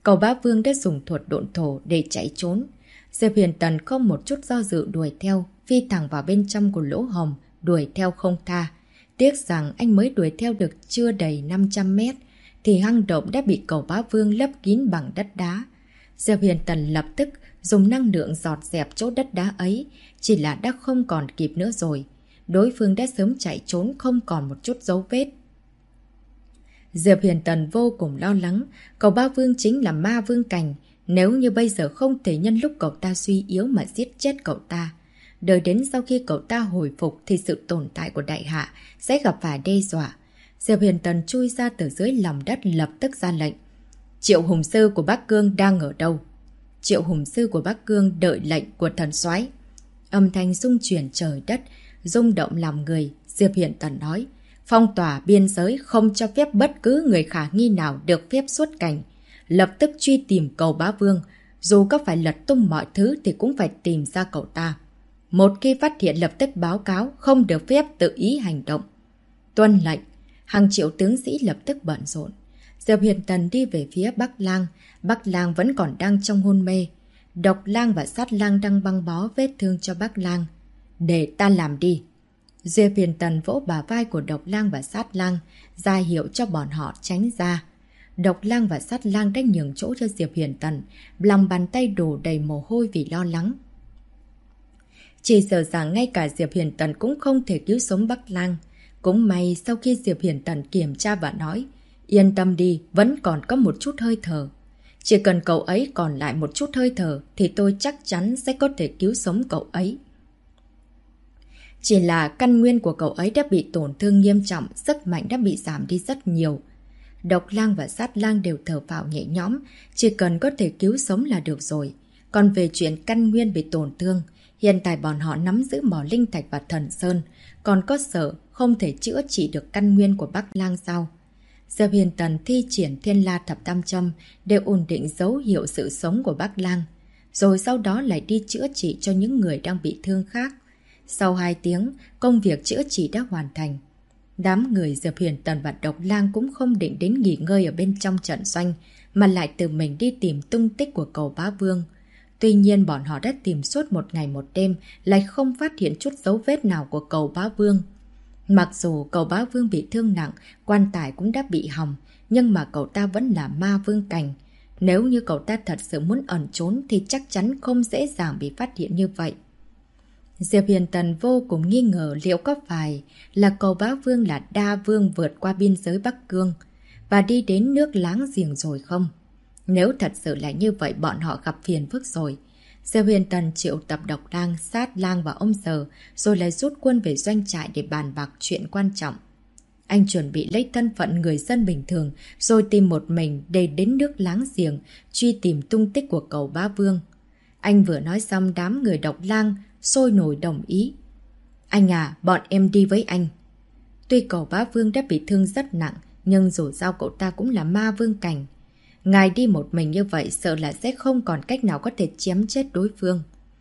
Cậu Bá Vương đã dùng thuật độn thổ để chạy trốn. Diệp Huyền Tần không một chút do dự đuổi theo, phi thẳng vào bên trong của lỗ hồng, đuổi theo không tha. Tiếc rằng anh mới đuổi theo được chưa đầy 500 mét, thì hang động đã bị cậu Bá Vương lấp kín bằng đất đá. Diệp Huyền Tần lập tức dùng năng lượng dọn dẹp chỗ đất đá ấy, chỉ là đã không còn kịp nữa rồi. Đối phương đã sớm chạy trốn không còn một chút dấu vết. Diệp Huyền Tần vô cùng lo lắng, cậu Bá Vương chính là ma vương cảnh, nếu như bây giờ không thể nhân lúc cậu ta suy yếu mà giết chết cậu ta. Đợi đến sau khi cậu ta hồi phục thì sự tồn tại của đại hạ sẽ gặp phải đe dọa. Diệp Huyền Tần chui ra từ dưới lòng đất lập tức ra lệnh. Triệu Hùng Sư của Bắc Cương đang ở đâu? Triệu Hùng Sư của Bắc Cương đợi lệnh của thần soái. Âm thanh rung chuyển trời đất, rung động lòng người. Diệp Huyền Tần nói, phong tỏa biên giới không cho phép bất cứ người khả nghi nào được phép xuất cảnh. Lập tức truy tìm cậu Bá Vương, dù có phải lật tung mọi thứ thì cũng phải tìm ra cậu ta. Một khi phát hiện lập tức báo cáo, không được phép tự ý hành động. Tuân lệnh, hàng triệu tướng sĩ lập tức bận rộn. Diệp Huyền Tần đi về phía Bắc Lang. Bắc Lang vẫn còn đang trong hôn mê. Độc Lang và Sát Lang đang băng bó vết thương cho Bắc Lang. Để ta làm đi. Diệp Huyền Tần vỗ bả vai của Độc Lang và Sát Lang, ra hiệu cho bọn họ tránh ra. Độc Lang và Sát Lang đã nhường chỗ cho Diệp Huyền Tần, lòng bàn tay đổ đầy mồ hôi vì lo lắng. Chỉ sợ rằng ngay cả Diệp Huyền Tần cũng không thể cứu sống Bắc Lang. Cũng may sau khi Diệp Huyền Tần kiểm tra và nói, yên tâm đi, vẫn còn có một chút hơi thở. Chỉ cần cậu ấy còn lại một chút hơi thở thì tôi chắc chắn sẽ có thể cứu sống cậu ấy. Chỉ là căn nguyên của cậu ấy đã bị tổn thương nghiêm trọng, sức mạnh đã bị giảm đi rất nhiều. Độc Lang và Sát Lang đều thở phào nhẹ nhõm, chỉ cần có thể cứu sống là được rồi. Còn về chuyện căn nguyên bị tổn thương, hiện tại bọn họ nắm giữ mỏ linh thạch và thần sơn, còn có sợ không thể chữa trị được căn nguyên của Bắc Lang sao? Diệp Huyền Tần thi triển Thiên La Thập Tam Châm để ổn định dấu hiệu sự sống của Bắc Lang, rồi sau đó lại đi chữa trị cho những người đang bị thương khác. Sau 2 tiếng, công việc chữa trị đã hoàn thành. Đám người Diệp Huyền Tần và Độc Lang cũng không định đến nghỉ ngơi ở bên trong trận doanh, mà lại tự mình đi tìm tung tích của cậu Bá Vương. Tuy nhiên bọn họ đã tìm suốt một ngày một đêm, lại không phát hiện chút dấu vết nào của cậu Bá Vương. Mặc dù cậu Bá Vương bị thương nặng, quan tài cũng đã bị hỏng, nhưng mà cậu ta vẫn là ma vương cảnh. Nếu như cậu ta thật sự muốn ẩn trốn thì chắc chắn không dễ dàng bị phát hiện như vậy. Diệp Huyền Tần vô cùng nghi ngờ liệu có phải là cậu Bá Vương là đa vương vượt qua biên giới Bắc Cương và đi đến nước láng giềng rồi không? Nếu thật sự là như vậy bọn họ gặp phiền phức rồi. Diệp Huyền Tần triệu tập Độc Lang, Sát Lang và ông Sở, rồi lại rút quân về doanh trại để bàn bạc chuyện quan trọng. Anh chuẩn bị lấy thân phận người dân bình thường, rồi tìm một mình để đến nước láng giềng, truy tìm tung tích của cậu Bá Vương. Anh vừa nói xong đám người Độc Lang sôi nổi đồng ý. Anh à, bọn em đi với anh. Tuy cậu Bá Vương đã bị thương rất nặng, nhưng dù sao cậu ta cũng là ma vương cảnh. Ngài đi một mình như vậy sợ là sẽ không còn cách nào có thể chém chết đối phương.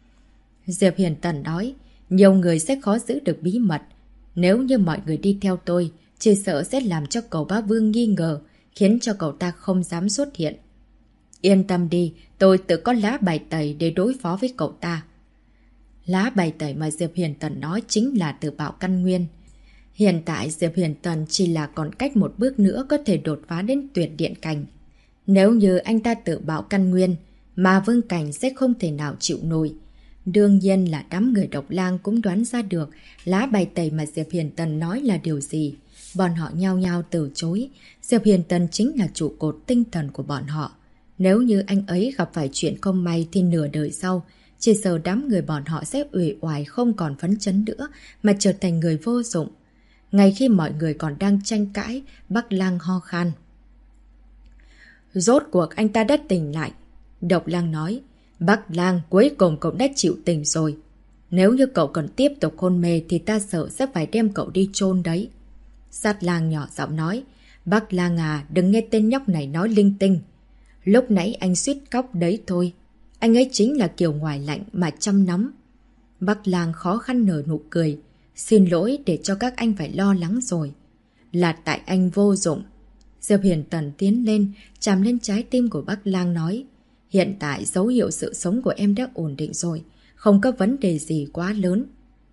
Diệp Huyền Tần nói, nhiều người sẽ khó giữ được bí mật. Nếu như mọi người đi theo tôi, chỉ sợ sẽ làm cho cậu Bá Vương nghi ngờ, khiến cho cậu ta không dám xuất hiện. Yên tâm đi, tôi tự có lá bài tẩy để đối phó với cậu ta. Lá bài tẩy mà Diệp Huyền Tần nói chính là tự bạo căn nguyên. Hiện tại Diệp Huyền Tần chỉ là còn cách một bước nữa có thể đột phá đến tuyệt điện cảnh. Nếu như anh ta tự bạo căn nguyên, mà vương cảnh sẽ không thể nào chịu nổi. Đương nhiên là đám người Độc Lang cũng đoán ra được lá bài tẩy mà Diệp Huyền Tần nói là điều gì. Bọn họ nhao nhao từ chối. Diệp Huyền Tần chính là trụ cột tinh thần của bọn họ. Nếu như anh ấy gặp phải chuyện không may thì nửa đời sau, chỉ sợ đám người bọn họ sẽ uể oải không còn phấn chấn nữa mà trở thành người vô dụng. Ngay khi mọi người còn đang tranh cãi, Bắc Lang ho khan. Rốt cuộc anh ta đã tỉnh lại. Độc Lang nói, Bắc Lang cuối cùng cậu đã chịu tỉnh rồi. Nếu như cậu còn tiếp tục hôn mê thì ta sợ sẽ phải đem cậu đi chôn đấy. Sát Lang nhỏ giọng nói, Bắc Lang à, đừng nghe tên nhóc này nói linh tinh. Lúc nãy anh suýt khóc đấy thôi. Anh ấy chính là kiểu ngoài lạnh mà chăm nóng. Bắc Lang khó khăn nở nụ cười. Xin lỗi để cho các anh phải lo lắng rồi. Là tại anh vô dụng. Diệp Huyền Tần tiến lên, chạm lên trái tim của Bắc Lang nói. Hiện tại dấu hiệu sự sống của em đã ổn định rồi, không có vấn đề gì quá lớn.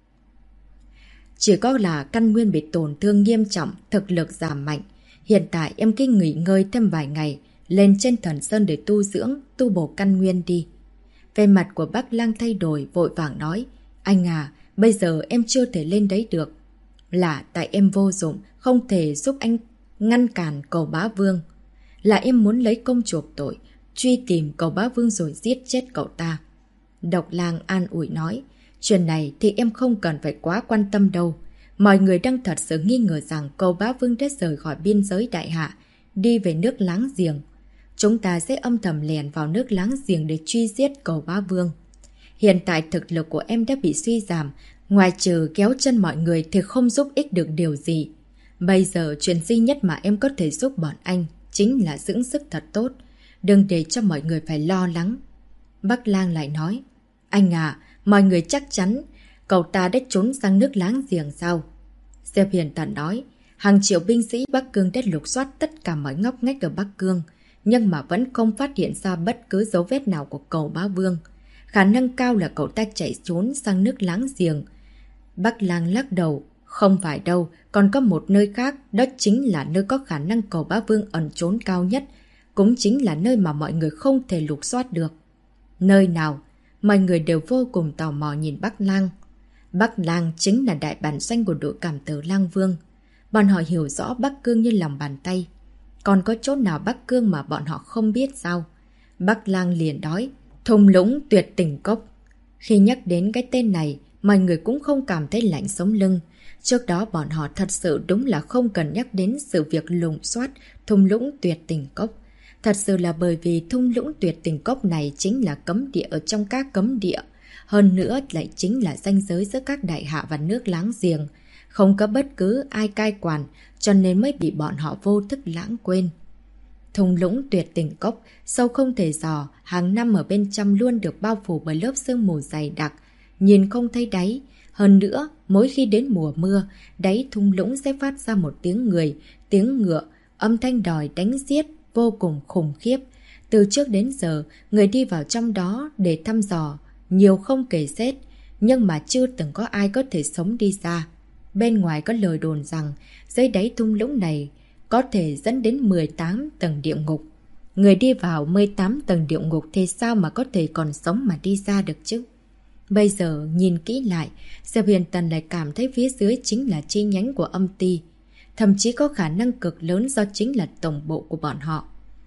Chỉ có là căn nguyên bị tổn thương nghiêm trọng, thực lực giảm mạnh. Hiện tại em cứ nghỉ ngơi thêm vài ngày, lên trên thần sơn để tu dưỡng, tu bổ căn nguyên đi. Về mặt của Bắc Lang thay đổi, vội vàng nói. Anh à, bây giờ em chưa thể lên đấy được. Là tại em vô dụng, không thể giúp anh ngăn cản Cầu Bá Vương. Là em muốn lấy công chuộc tội, truy tìm Cầu Bá Vương rồi giết chết cậu ta. Độc Lang an ủi nói. Chuyện này thì em không cần phải quá quan tâm đâu. Mọi người đang thật sự nghi ngờ rằng Cầu Bá Vương đã rời khỏi biên giới Đại Hạ, đi về nước láng giềng. Chúng ta sẽ âm thầm lèn vào nước láng giềng để truy giết Cầu Bá Vương. Hiện tại thực lực của em đã bị suy giảm, ngoài trừ kéo chân mọi người thì không giúp ích được điều gì. Bây giờ chuyện duy nhất mà em có thể giúp bọn anh chính là dưỡng sức thật tốt, đừng để cho mọi người phải lo lắng. Bắc Lang lại nói. Anh à, mọi người chắc chắn cậu ta đã trốn sang nước láng giềng sao? Diệp Huyền Tần nói. Hàng triệu binh sĩ Bắc Cương đã lục soát tất cả mọi ngóc ngách ở Bắc Cương, nhưng mà vẫn không phát hiện ra bất cứ dấu vết nào của Cầu Bá Vương. Khả năng cao là cậu ta chạy trốn sang nước láng giềng. Bắc Lang lắc đầu. Không phải đâu, còn có một nơi khác, đó chính là nơi có khả năng Cầu Bá Vương ẩn trốn cao nhất, cũng chính là nơi mà mọi người không thể lục soát được. Nơi nào? Mọi người đều vô cùng tò mò nhìn Bắc Lang. Bắc Lang chính là đại bản doanh của đội cảm tử Lang Vương. Bọn họ hiểu rõ Bắc Cương như lòng bàn tay. Còn có chỗ nào Bắc Cương mà bọn họ không biết sao? Bắc Lang liền nói. Thung lũng Tuyệt Tình Cốc. Khi nhắc đến cái tên này, mọi người cũng không cảm thấy lạnh sống lưng. Trước đó bọn họ thật sự đúng là không cần nhắc đến sự việc lùng soát thung lũng Tuyệt Tình Cốc. Thật sự là bởi vì thung lũng Tuyệt Tình Cốc này chính là cấm địa ở trong các cấm địa. Hơn nữa lại chính là ranh giới giữa các đại hạ và nước láng giềng. Không có bất cứ ai cai quản, cho nên mới bị bọn họ vô thức lãng quên. Thung lũng Tuyệt Tình Cốc, sâu không thể dò, hàng năm ở bên trong luôn được bao phủ bởi lớp sương mù dày đặc, nhìn không thấy đáy. Hơn nữa, mỗi khi đến mùa mưa, đáy thung lũng sẽ phát ra một tiếng người, tiếng ngựa, âm thanh đòi đánh giết, vô cùng khủng khiếp. Từ trước đến giờ, người đi vào trong đó để thăm dò, nhiều không kể xiết, nhưng mà chưa từng có ai có thể sống đi ra. Bên ngoài có lời đồn rằng, dưới đáy thung lũng này có thể dẫn đến 18 tầng địa ngục. Người đi vào 18 tầng địa ngục thì sao mà có thể còn sống mà đi ra được chứ? Bây giờ nhìn kỹ lại, Diệp Huyền Tần lại cảm thấy phía dưới chính là chi nhánh của âm ty. Thậm chí có khả năng cực lớn do chính là tổng bộ của bọn họ.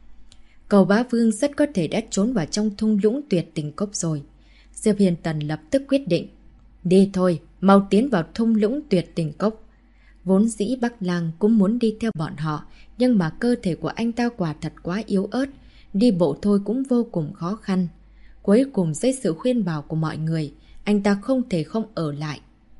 Cầu Bá Vương rất có thể đã trốn vào trong thung lũng Tuyệt Tình Cốc rồi. Diệp Huyền Tần lập tức quyết định. Đi thôi, mau tiến vào thung lũng Tuyệt Tình Cốc. Vốn dĩ Bắc Lang cũng muốn đi theo bọn họ, nhưng mà cơ thể của anh ta quả thật quá yếu ớt, đi bộ thôi cũng vô cùng khó khăn. Cuối cùng dưới sự khuyên bảo của mọi người, anh ta không thể không ở lại.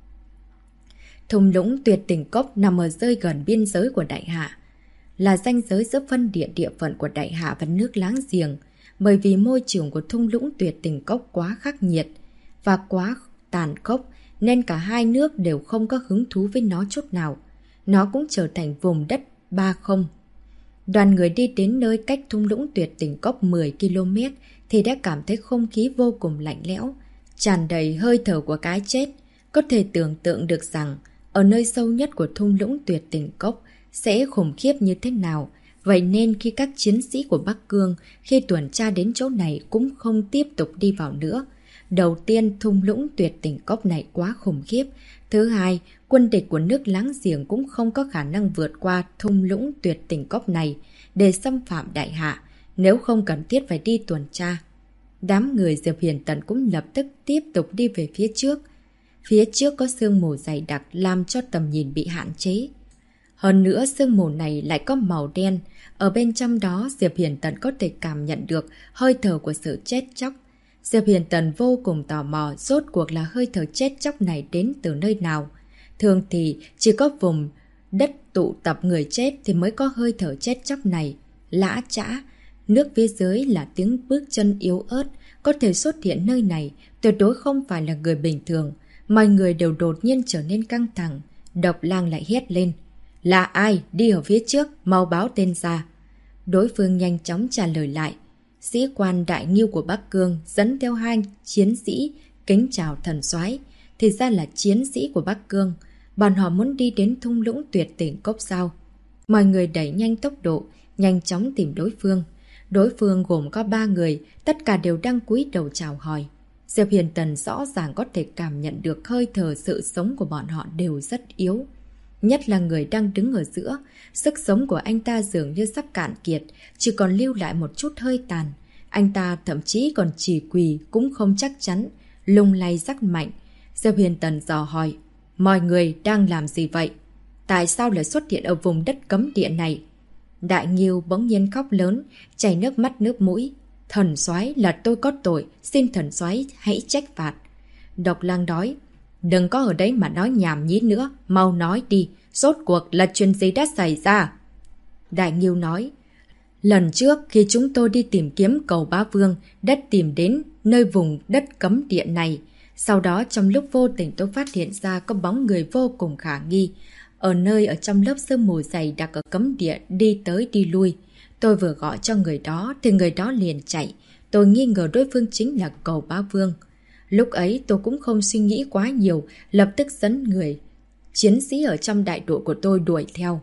Thung lũng Tuyệt Tình Cốc nằm ở rơi gần biên giới của Đại Hạ, là ranh giới giữa phân địa phận của Đại Hạ và nước láng giềng. Bởi vì môi trường của thung lũng Tuyệt Tình Cốc quá khắc nghiệt và quá tàn khốc, nên cả hai nước đều không có hứng thú với nó chút nào. Nó cũng trở thành vùng đất 30. Đoàn người đi đến nơi cách thung lũng Tuyệt Tình Cốc 10 km thì đã cảm thấy không khí vô cùng lạnh lẽo, tràn đầy hơi thở của cái chết. Có thể tưởng tượng được rằng ở nơi sâu nhất của thung lũng Tuyệt Tình Cốc sẽ khủng khiếp như thế nào. Vậy nên khi các chiến sĩ của Bắc Cương khi tuần tra đến chỗ này cũng không tiếp tục đi vào nữa. Đầu tiên, thung lũng Tuyệt Tình Cốc này quá khủng khiếp. Thứ hai, quân địch của nước láng giềng cũng không có khả năng vượt qua thung lũng Tuyệt Tình Cốc này để xâm phạm Đại Hạ, nếu không cần thiết phải đi tuần tra. Đám người Diệp Huyền Tần cũng lập tức tiếp tục đi về phía trước. Phía trước có sương mù dày đặc làm cho tầm nhìn bị hạn chế. Hơn nữa sương mù này lại có màu đen. Ở bên trong đó Diệp Huyền Tần có thể cảm nhận được hơi thở của sự chết chóc. Diệp Huyền Tần vô cùng tò mò rốt cuộc là hơi thở chết chóc này đến từ nơi nào. Thường thì chỉ có vùng đất tụ tập người chết thì mới có hơi thở chết chóc này. Lã chã, nước phía dưới là tiếng bước chân yếu ớt. Có thể xuất hiện nơi này tuyệt đối không phải là người bình thường. Mọi người đều đột nhiên trở nên căng thẳng. Độc Lang lại hét lên. Là ai đi ở phía trước, mau báo tên ra. Đối phương nhanh chóng trả lời lại. Sĩ quan Đại Ngưu của Bắc Cương dẫn theo 2 chiến sĩ kính chào thần soái. Thì ra là chiến sĩ của Bắc Cương. Bọn họ muốn đi đến thung lũng tuyệt tỉnh cốc sao. Mọi người đẩy nhanh tốc độ, nhanh chóng tìm đối phương. Đối phương gồm có 3 người, tất cả đều đang cúi đầu chào hỏi. Diệp Hiền Tần rõ ràng có thể cảm nhận được hơi thở sự sống của bọn họ đều rất yếu. Nhất là người đang đứng ở giữa, sức sống của anh ta dường như sắp cạn kiệt, chỉ còn lưu lại một chút hơi tàn. Anh ta thậm chí còn chỉ quỳ cũng không chắc chắn, lung lay rất mạnh. Diệp Hiền Tần dò hỏi, mọi người đang làm gì vậy? Tại sao lại xuất hiện ở vùng đất cấm địa này? Đại Ngưu bỗng nhiên khóc lớn, chảy nước mắt nước mũi. Thần soái là tôi có tội, xin thần soái hãy trách phạt. Độc Lang nói, đừng có ở đấy mà nói nhảm nhí nữa, mau nói đi, rốt cuộc là chuyện gì đã xảy ra? Đại Ngưu nói, lần trước khi chúng tôi đi tìm kiếm cầu Bá Vương, đã tìm đến nơi vùng đất cấm địa này. Sau đó trong lúc vô tình tôi phát hiện ra có bóng người vô cùng khả nghi. Ở nơi ở trong lớp sương mù dày đặc ở cấm địa đi tới đi lui. Tôi vừa gọi cho người đó thì người đó liền chạy. Tôi nghi ngờ đối phương chính là cầu Bá Vương. Lúc ấy tôi cũng không suy nghĩ quá nhiều, lập tức dẫn người chiến sĩ ở trong đại đội của tôi đuổi theo.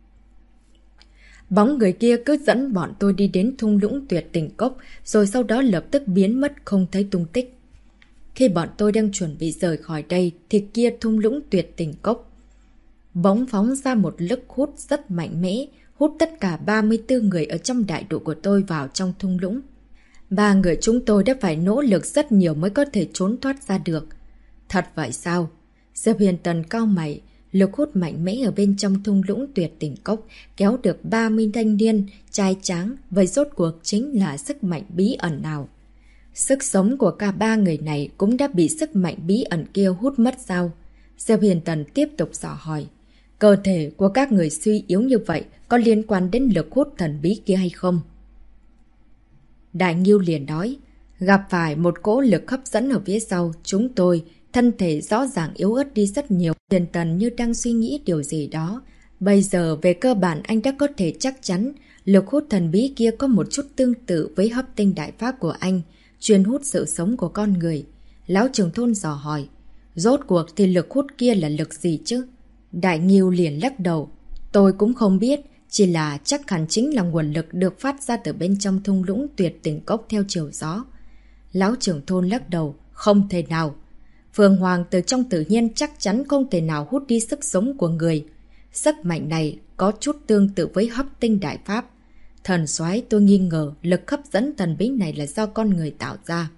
Bóng người kia cứ dẫn bọn tôi đi đến thung lũng tuyệt tình cốc, rồi sau đó lập tức biến mất không thấy tung tích. Khi bọn tôi đang chuẩn bị rời khỏi đây thì kia thung lũng tuyệt tình cốc bỗng phóng ra một lực hút rất mạnh mẽ, hút tất cả 34 người ở trong đại đội của tôi vào trong thung lũng. 3 người chúng tôi đã phải nỗ lực rất nhiều mới có thể trốn thoát ra được. Thật vậy sao? Diệp Hiền Tần cau mày, lực hút mạnh mẽ ở bên trong thung lũng tuyệt tình cốc kéo được 30 thanh niên, trai tráng, vậy rốt cuộc chính là sức mạnh bí ẩn nào? Sức sống của cả 3 người này cũng đã bị sức mạnh bí ẩn kia hút mất sao? Diệp Hiền Tần tiếp tục dò hỏi. Cơ thể của các người suy yếu như vậy có liên quan đến lực hút thần bí kia hay không? Đại Ngưu liền nói, gặp phải một cỗ lực hấp dẫn ở phía sau chúng tôi, thân thể rõ ràng yếu ớt đi rất nhiều. Hiền Tần như đang suy nghĩ điều gì đó. Bây giờ về cơ bản anh đã có thể chắc chắn lực hút thần bí kia có một chút tương tự với hấp tinh đại pháp của anh, chuyên hút sự sống của con người. Lão trưởng thôn dò hỏi, rốt cuộc thì lực hút kia là lực gì chứ? Đại Ngưu liền lắc đầu, tôi cũng không biết, chỉ là chắc hẳn chính là nguồn lực được phát ra từ bên trong thung lũng tuyệt tình cốc theo chiều gió. Lão trưởng thôn lắc đầu, không thể nào. Phương Hoàng từ trong tự nhiên chắc chắn không thể nào hút đi sức sống của người. Sức mạnh này có chút tương tự với hấp tinh đại pháp. Thần soái, tôi nghi ngờ lực hấp dẫn thần bí này là do con người tạo ra.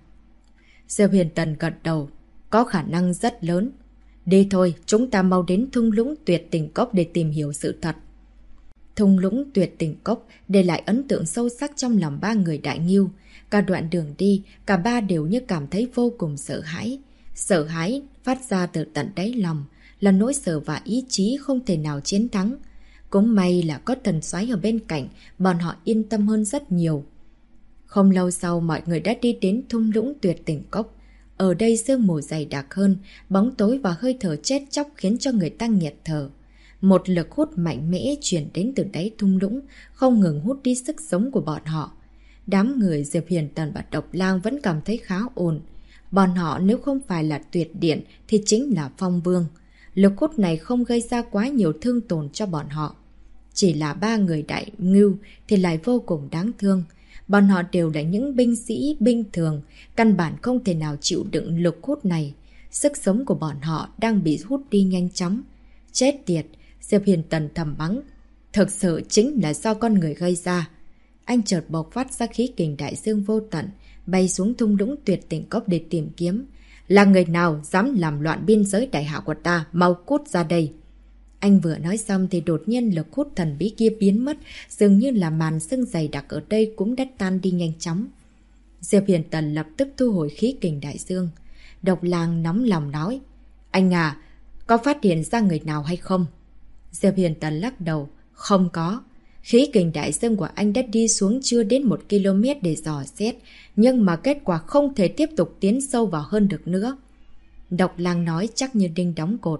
Diệp Hiền Tần gật đầu, có khả năng rất lớn. Đi thôi, chúng ta mau đến thung lũng tuyệt tình cốc để tìm hiểu sự thật. Thung lũng tuyệt tình cốc để lại ấn tượng sâu sắc trong lòng 3 người Đại Ngưu. Cả đoạn đường đi, cả 3 đều như cảm thấy vô cùng sợ hãi. Sợ hãi phát ra từ tận đáy lòng, là nỗi sợ và ý chí không thể nào chiến thắng. Cũng may là có thần soái ở bên cạnh, bọn họ yên tâm hơn rất nhiều. Không lâu sau mọi người đã đi đến thung lũng tuyệt tình cốc. Ở đây sương mù dày đặc hơn, bóng tối và hơi thở chết chóc khiến cho người ta nghẹt thở. Một lực hút mạnh mẽ truyền đến từ đáy thung lũng, không ngừng hút đi sức sống của bọn họ. Đám người Diệp Hiền Tần và Độc Lang vẫn cảm thấy khá ổn. Bọn họ nếu không phải là tuyệt điện thì chính là phong vương. Lực hút này không gây ra quá nhiều thương tổn cho bọn họ. Chỉ là 3 người Đại Ngưu thì lại vô cùng đáng thương. Bọn họ đều là những binh sĩ bình thường, căn bản không thể nào chịu đựng lực hút này. Sức sống của bọn họ đang bị hút đi nhanh chóng. Chết tiệt, Diệp Hiền Tần thầm mắng. Thực sự chính là do con người gây ra. Anh chợt bộc phát ra khí kình đại dương vô tận, bay xuống thung lũng tuyệt tình cốc để tìm kiếm. Là người nào dám làm loạn biên giới đại hạ của ta, mau cút ra đây. Anh vừa nói xong thì đột nhiên lực hút thần bí kia biến mất, dường như là màn sương dày đặc ở đây cũng đã tan đi nhanh chóng. Diệp Hiền Tần lập tức thu hồi khí kình đại dương. Độc Lang nóng lòng nói, anh à, có phát hiện ra người nào hay không? Diệp Hiền Tần lắc đầu, không có. Khí kình đại dương của anh đã đi xuống chưa đến 1 km để dò xét, nhưng mà kết quả không thể tiếp tục tiến sâu vào hơn được nữa. Độc Lang nói chắc như đinh đóng cột.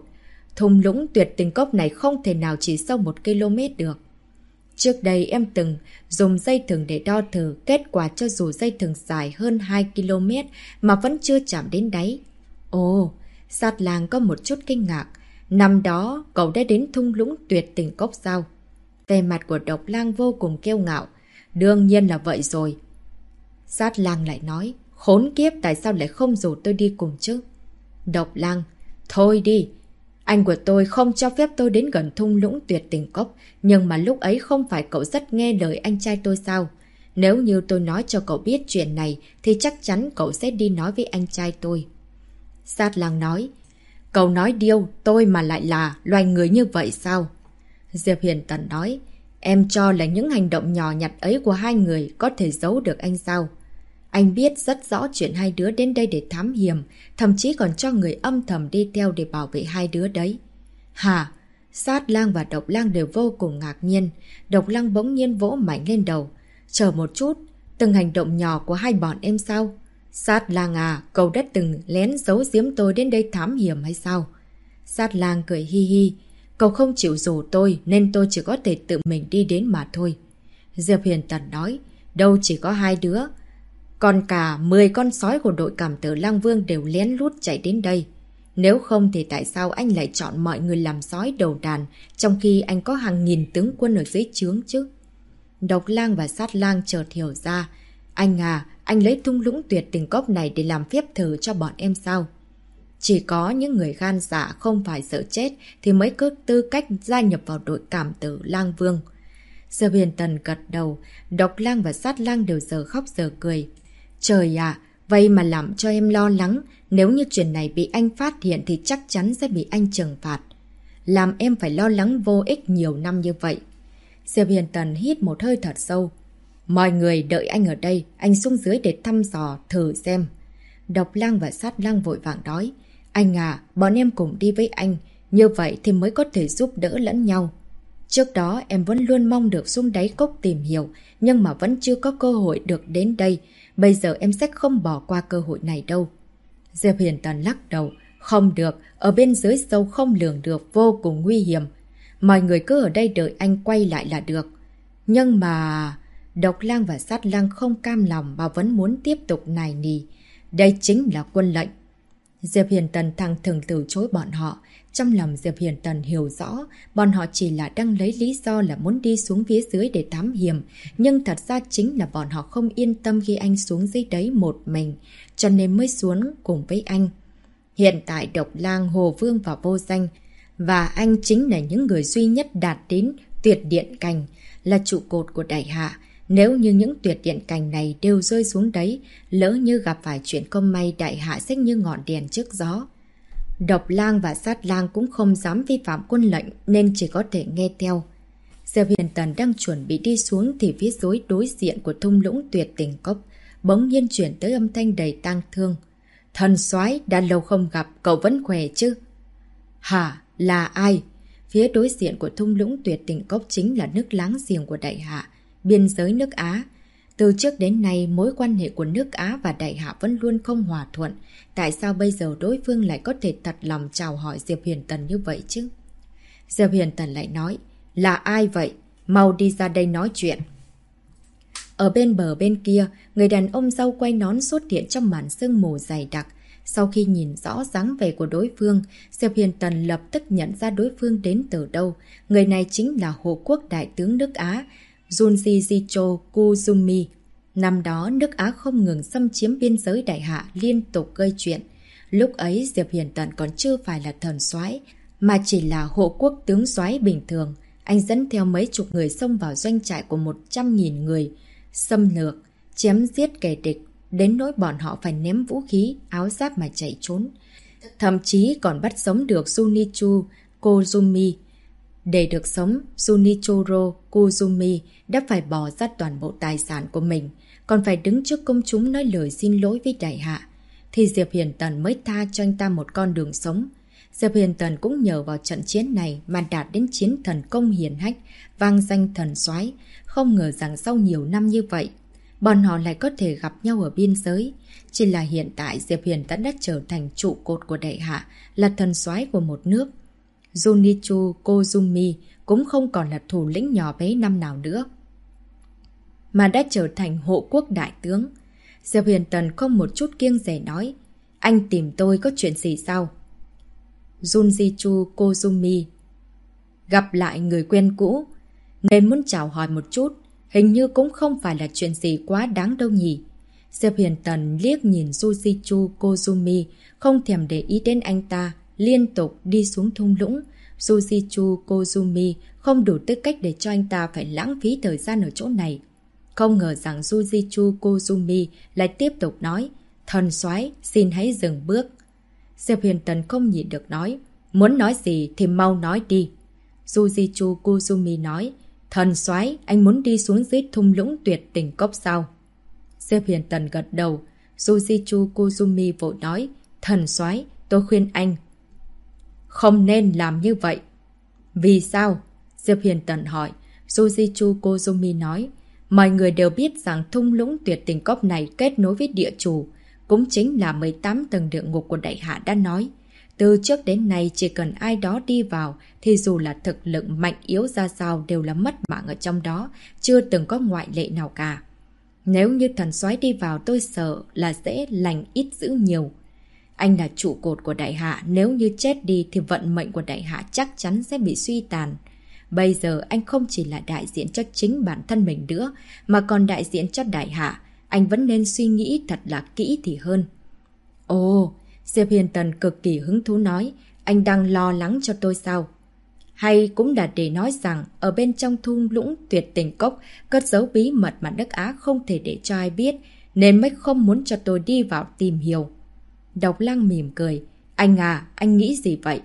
Thung lũng tuyệt tình cốc này không thể nào chỉ sâu 1 km được. Trước đây em từng dùng dây thừng để đo thử, kết quả cho dù dây thừng dài hơn 2 km mà vẫn chưa chạm đến đáy. Ồ, Sát Lang có một chút kinh ngạc. Năm đó, cậu đã đến thung lũng tuyệt tình cốc sao? Vẻ mặt của Độc Lang vô cùng kiêu ngạo. Đương nhiên là vậy rồi. Sát Lang lại nói, khốn kiếp tại sao lại không rủ tôi đi cùng chứ? Độc Lang, thôi đi. Anh của tôi không cho phép tôi đến gần thung lũng tuyệt tình cốc, nhưng mà lúc ấy không phải cậu rất nghe lời anh trai tôi sao? Nếu như tôi nói cho cậu biết chuyện này, thì chắc chắn cậu sẽ đi nói với anh trai tôi. Sát Lang nói, cậu nói điêu, tôi mà lại là loài người như vậy sao? Diệp Huyền Tần nói, em cho là những hành động nhỏ nhặt ấy của hai người có thể giấu được anh sao? Anh biết rất rõ chuyện hai đứa đến đây để thám hiểm, thậm chí còn cho người âm thầm đi theo để bảo vệ hai đứa đấy. Hả? Sát Lang và Độc Lang đều vô cùng ngạc nhiên. Độc Lang bỗng nhiên vỗ mạnh lên đầu. Chờ một chút, từng hành động nhỏ của hai bọn em sao? Sát Lang à, cậu đã từng lén giấu giếm tôi đến đây thám hiểm hay sao? Sát Lang cười hi hi. Cậu không chịu rủ tôi nên tôi chỉ có thể tự mình đi đến mà thôi. Diệp Huyền Tần nói, đâu chỉ có hai đứa. Còn cả 10 con sói của đội cảm tử Lang Vương đều lén lút chạy đến đây. Nếu không thì tại sao anh lại chọn mọi người làm sói đầu đàn trong khi anh có hàng nghìn tướng quân ở dưới trướng chứ? Độc Lang và Sát Lang chợt hiểu ra. Anh à, anh lấy thung lũng tuyệt tình cốc này để làm phép thử cho bọn em sao? Chỉ có những người gan dạ không phải sợ chết thì mới có tư cách gia nhập vào đội cảm tử Lang Vương. Diệp Huyền Tần gật đầu, Độc Lang và Sát Lang đều giờ khóc giờ cười. Trời ạ, vậy mà làm cho em lo lắng, nếu như chuyện này bị anh phát hiện thì chắc chắn sẽ bị anh trừng phạt. Làm em phải lo lắng vô ích nhiều năm như vậy. Diệp Huyền Tần hít một hơi thật sâu. Mọi người đợi anh ở đây, anh xuống dưới để thăm dò, thử xem. Độc Lang và Sát Lang vội vàng nói. Anh à, bọn em cùng đi với anh, như vậy thì mới có thể giúp đỡ lẫn nhau. Trước đó em vẫn luôn mong được xuống đáy cốc tìm hiểu, nhưng mà vẫn chưa có cơ hội được đến đây. Bây giờ em sẽ không bỏ qua cơ hội này đâu. Diệp Huyền Tần lắc đầu. Không được, ở bên dưới sâu không lường được, vô cùng nguy hiểm. Mọi người cứ ở đây đợi anh quay lại là được. Nhưng mà... Độc Lang và Sát Lang không cam lòng mà vẫn muốn tiếp tục nài nỉ. Đây chính là quân lệnh. Diệp Huyền Tần thẳng thừng từ chối bọn họ. Trong lòng Diệp Huyền Tần hiểu rõ, bọn họ chỉ là đang lấy lý do là muốn đi xuống phía dưới để thám hiểm. Nhưng thật ra chính là bọn họ không yên tâm khi anh xuống dưới đấy một mình, cho nên mới xuống cùng với anh. Hiện tại Độc Lang, Hồ Vương và Vô Danh, và anh chính là những người duy nhất đạt đến tuyệt điện cảnh, là trụ cột của Đại Hạ. Nếu như những tuyệt điện cảnh này đều rơi xuống đấy, lỡ như gặp phải chuyện không may, Đại Hạ sẽ như ngọn đèn trước gió. Độc Lang và Sát Lang cũng không dám vi phạm quân lệnh nên chỉ có thể nghe theo. Diệp Huyền Tần đang chuẩn bị đi xuống thì phía dưới đối diện của thung lũng tuyệt tình cốc bỗng nhiên chuyển tới âm thanh đầy tang thương. Thần soái, đã lâu không gặp, cậu vẫn khỏe chứ? Hả? Là ai? Phía đối diện của thung lũng tuyệt tình cốc chính là nước láng giềng của Đại Hạ, biên giới nước Á. Từ trước đến nay, mối quan hệ của nước Á và Đại Hạ vẫn luôn không hòa thuận. Tại sao bây giờ đối phương lại có thể thật lòng chào hỏi Diệp Huyền Tần như vậy chứ? Diệp Huyền Tần lại nói, là ai vậy? Mau đi ra đây nói chuyện. Ở bên bờ bên kia, người đàn ông râu quay nón xuất hiện trong màn sương mù dày đặc. Sau khi nhìn rõ dáng vẻ của đối phương, Diệp Huyền Tần lập tức nhận ra đối phương đến từ đâu. Người này chính là Hồ Quốc đại tướng nước Á, Junji Koizumi. Năm đó, nước Á không ngừng xâm chiếm biên giới Đại Hạ, liên tục gây chuyện. Lúc ấy, Diệp Huyền Tần còn chưa phải là thần soái, mà chỉ là hộ quốc tướng soái bình thường. Anh dẫn theo mấy chục người xông vào doanh trại của 100.000 người, xâm lược, chém giết kẻ địch, đến nỗi bọn họ phải ném vũ khí, áo giáp mà chạy trốn. Thậm chí còn bắt sống được Junichi Koizumi. Để được sống, Junichiro Koizumi đã phải bỏ ra toàn bộ tài sản của mình, còn phải đứng trước công chúng nói lời xin lỗi với Đại Hạ. Thì Diệp Huyền Tần mới tha cho anh ta một con đường sống. Diệp Huyền Tần cũng nhờ vào trận chiến này mà đạt đến chiến thần công hiển hách, vang danh thần soái. Không ngờ rằng sau nhiều năm như vậy, bọn họ lại có thể gặp nhau ở biên giới. Chỉ là hiện tại Diệp Huyền Tần đã trở thành trụ cột của Đại Hạ, là thần soái của một nước. Junichi Kozumi cũng không còn là thủ lĩnh nhỏ bé năm nào nữa, mà đã trở thành hộ quốc đại tướng. Diệp Huyền Tần không một chút kiêng dè nói, anh tìm tôi có chuyện gì sao? Junichi Kozumi gặp lại người quen cũ, nên muốn chào hỏi một chút, hình như cũng không phải là chuyện gì quá đáng đâu nhỉ. Diệp Huyền Tần liếc nhìn Junichi Kozumi, không thèm để ý đến anh ta, liên tục đi xuống thung lũng. Junichi Kozumi không đủ tư cách để cho anh ta phải lãng phí thời gian ở chỗ này. Không ngờ rằng Junichi Kozumi lại tiếp tục nói, thần soái xin hãy dừng bước. Diệp Huyền Tần không nhịn được nói, muốn nói gì thì mau nói đi. Junichi Kozumi nói, thần soái, anh muốn đi xuống dưới thung lũng tuyệt tình cốc sao? Diệp Huyền Tần gật đầu. Junichi Kozumi vội nói, thần soái, tôi khuyên anh không nên làm như vậy. Vì sao? Diệp Huyền Tần hỏi. Junichi Kozumi nói, mọi người đều biết rằng thung lũng tuyệt tình cốc này kết nối với địa chủ, cũng chính là 18 tầng địa ngục của Đại Hạ đã nói. Từ trước đến nay chỉ cần ai đó đi vào thì dù là thực lực mạnh yếu ra sao đều là mất mạng ở trong đó, chưa từng có ngoại lệ nào cả. Nếu như thần soái đi vào tôi sợ là sẽ lành ít dữ nhiều. Anh là trụ cột của Đại Hạ, nếu như chết đi thì vận mệnh của Đại Hạ chắc chắn sẽ bị suy tàn. Bây giờ anh không chỉ là đại diện cho chính bản thân mình nữa, mà còn đại diện cho Đại Hạ. Anh vẫn nên suy nghĩ thật là kỹ thì hơn. Ồ, Diệp Huyền Tần cực kỳ hứng thú nói, anh đang lo lắng cho tôi sao? Hay cũng là để nói rằng ở bên trong thung lũng tuyệt tình cốc cất giấu bí mật mà nước Á không thể để cho ai biết, nên mới không muốn cho tôi đi vào tìm hiểu. Độc Lăng mỉm cười, anh à, anh nghĩ gì vậy?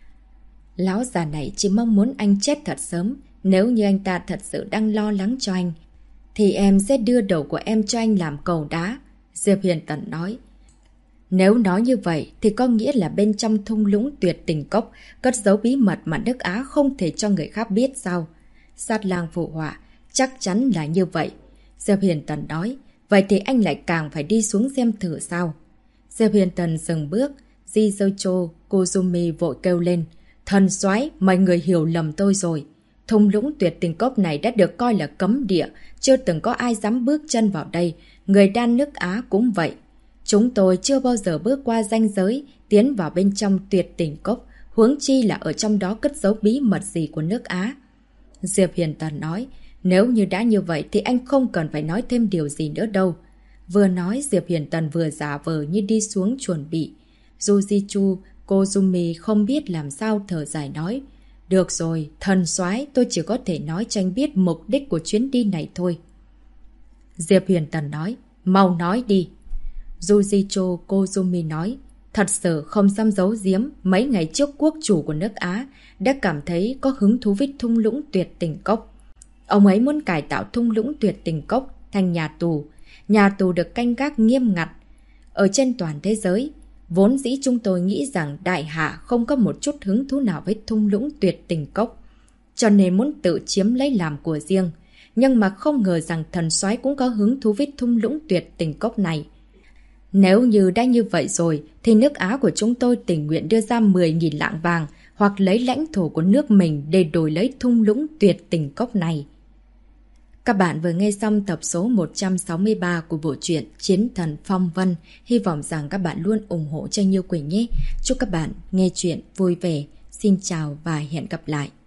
Lão già này chỉ mong muốn anh chết thật sớm. Nếu như anh ta thật sự đang lo lắng cho anh, thì em sẽ đưa đầu của em cho anh làm cầu đá. Diệp Huyền Tần nói. Nếu nói như vậy thì có nghĩa là bên trong thung lũng tuyệt tình cốc cất giấu bí mật mà nước Á không thể cho người khác biết sao? Sát Lang phụ họa, chắc chắn là như vậy. Diệp Huyền Tần nói, vậy thì anh lại càng phải đi xuống xem thử sao? Diệp Huyền Tần dừng bước, Junichi Kozumi vội kêu lên, thần soái, mọi người hiểu lầm tôi rồi. Thung lũng tuyệt tình cốc này đã được coi là cấm địa, chưa từng có ai dám bước chân vào đây, người đan nước Á cũng vậy. Chúng tôi chưa bao giờ bước qua ranh giới, tiến vào bên trong tuyệt tình cốc, huống chi là ở trong đó cất giấu bí mật gì của nước Á. Diệp Huyền Tần nói, nếu như đã như vậy thì anh không cần phải nói thêm điều gì nữa đâu. Vừa nói Diệp Huyền Tần vừa giả vờ như đi xuống chuẩn bị. Junichi Kozumi không biết làm sao thở dài nói, được rồi, thần soái, tôi chỉ có thể nói cho anh biết mục đích của chuyến đi này thôi. Diệp Huyền Tần nói, mau nói đi. Junichi Kozumi nói, thật sự không dám giấu giếm, mấy ngày trước quốc chủ của nước Á đã cảm thấy có hứng thú với thung lũng tuyệt tình cốc. Ông ấy muốn cải tạo thung lũng tuyệt tình cốc thành nhà tù được canh gác nghiêm ngặt ở trên toàn thế giới. Vốn dĩ chúng tôi nghĩ rằng Đại Hạ không có một chút hứng thú nào với thung lũng tuyệt tình cốc, cho nên muốn tự chiếm lấy làm của riêng. Nhưng mà không ngờ rằng thần soái cũng có hứng thú với thung lũng tuyệt tình cốc này. Nếu như đã như vậy rồi, thì nước Á của chúng tôi tình nguyện đưa ra 10.000 lạng vàng hoặc lấy lãnh thổ của nước mình để đổi lấy thung lũng tuyệt tình cốc này. Các bạn vừa nghe xong tập số 163 của bộ truyện Chiến Thần Phong Vân. Hy vọng rằng các bạn luôn ủng hộ cho Như Quỳnh nhé. Chúc các bạn nghe chuyện vui vẻ. Xin chào và hẹn gặp lại.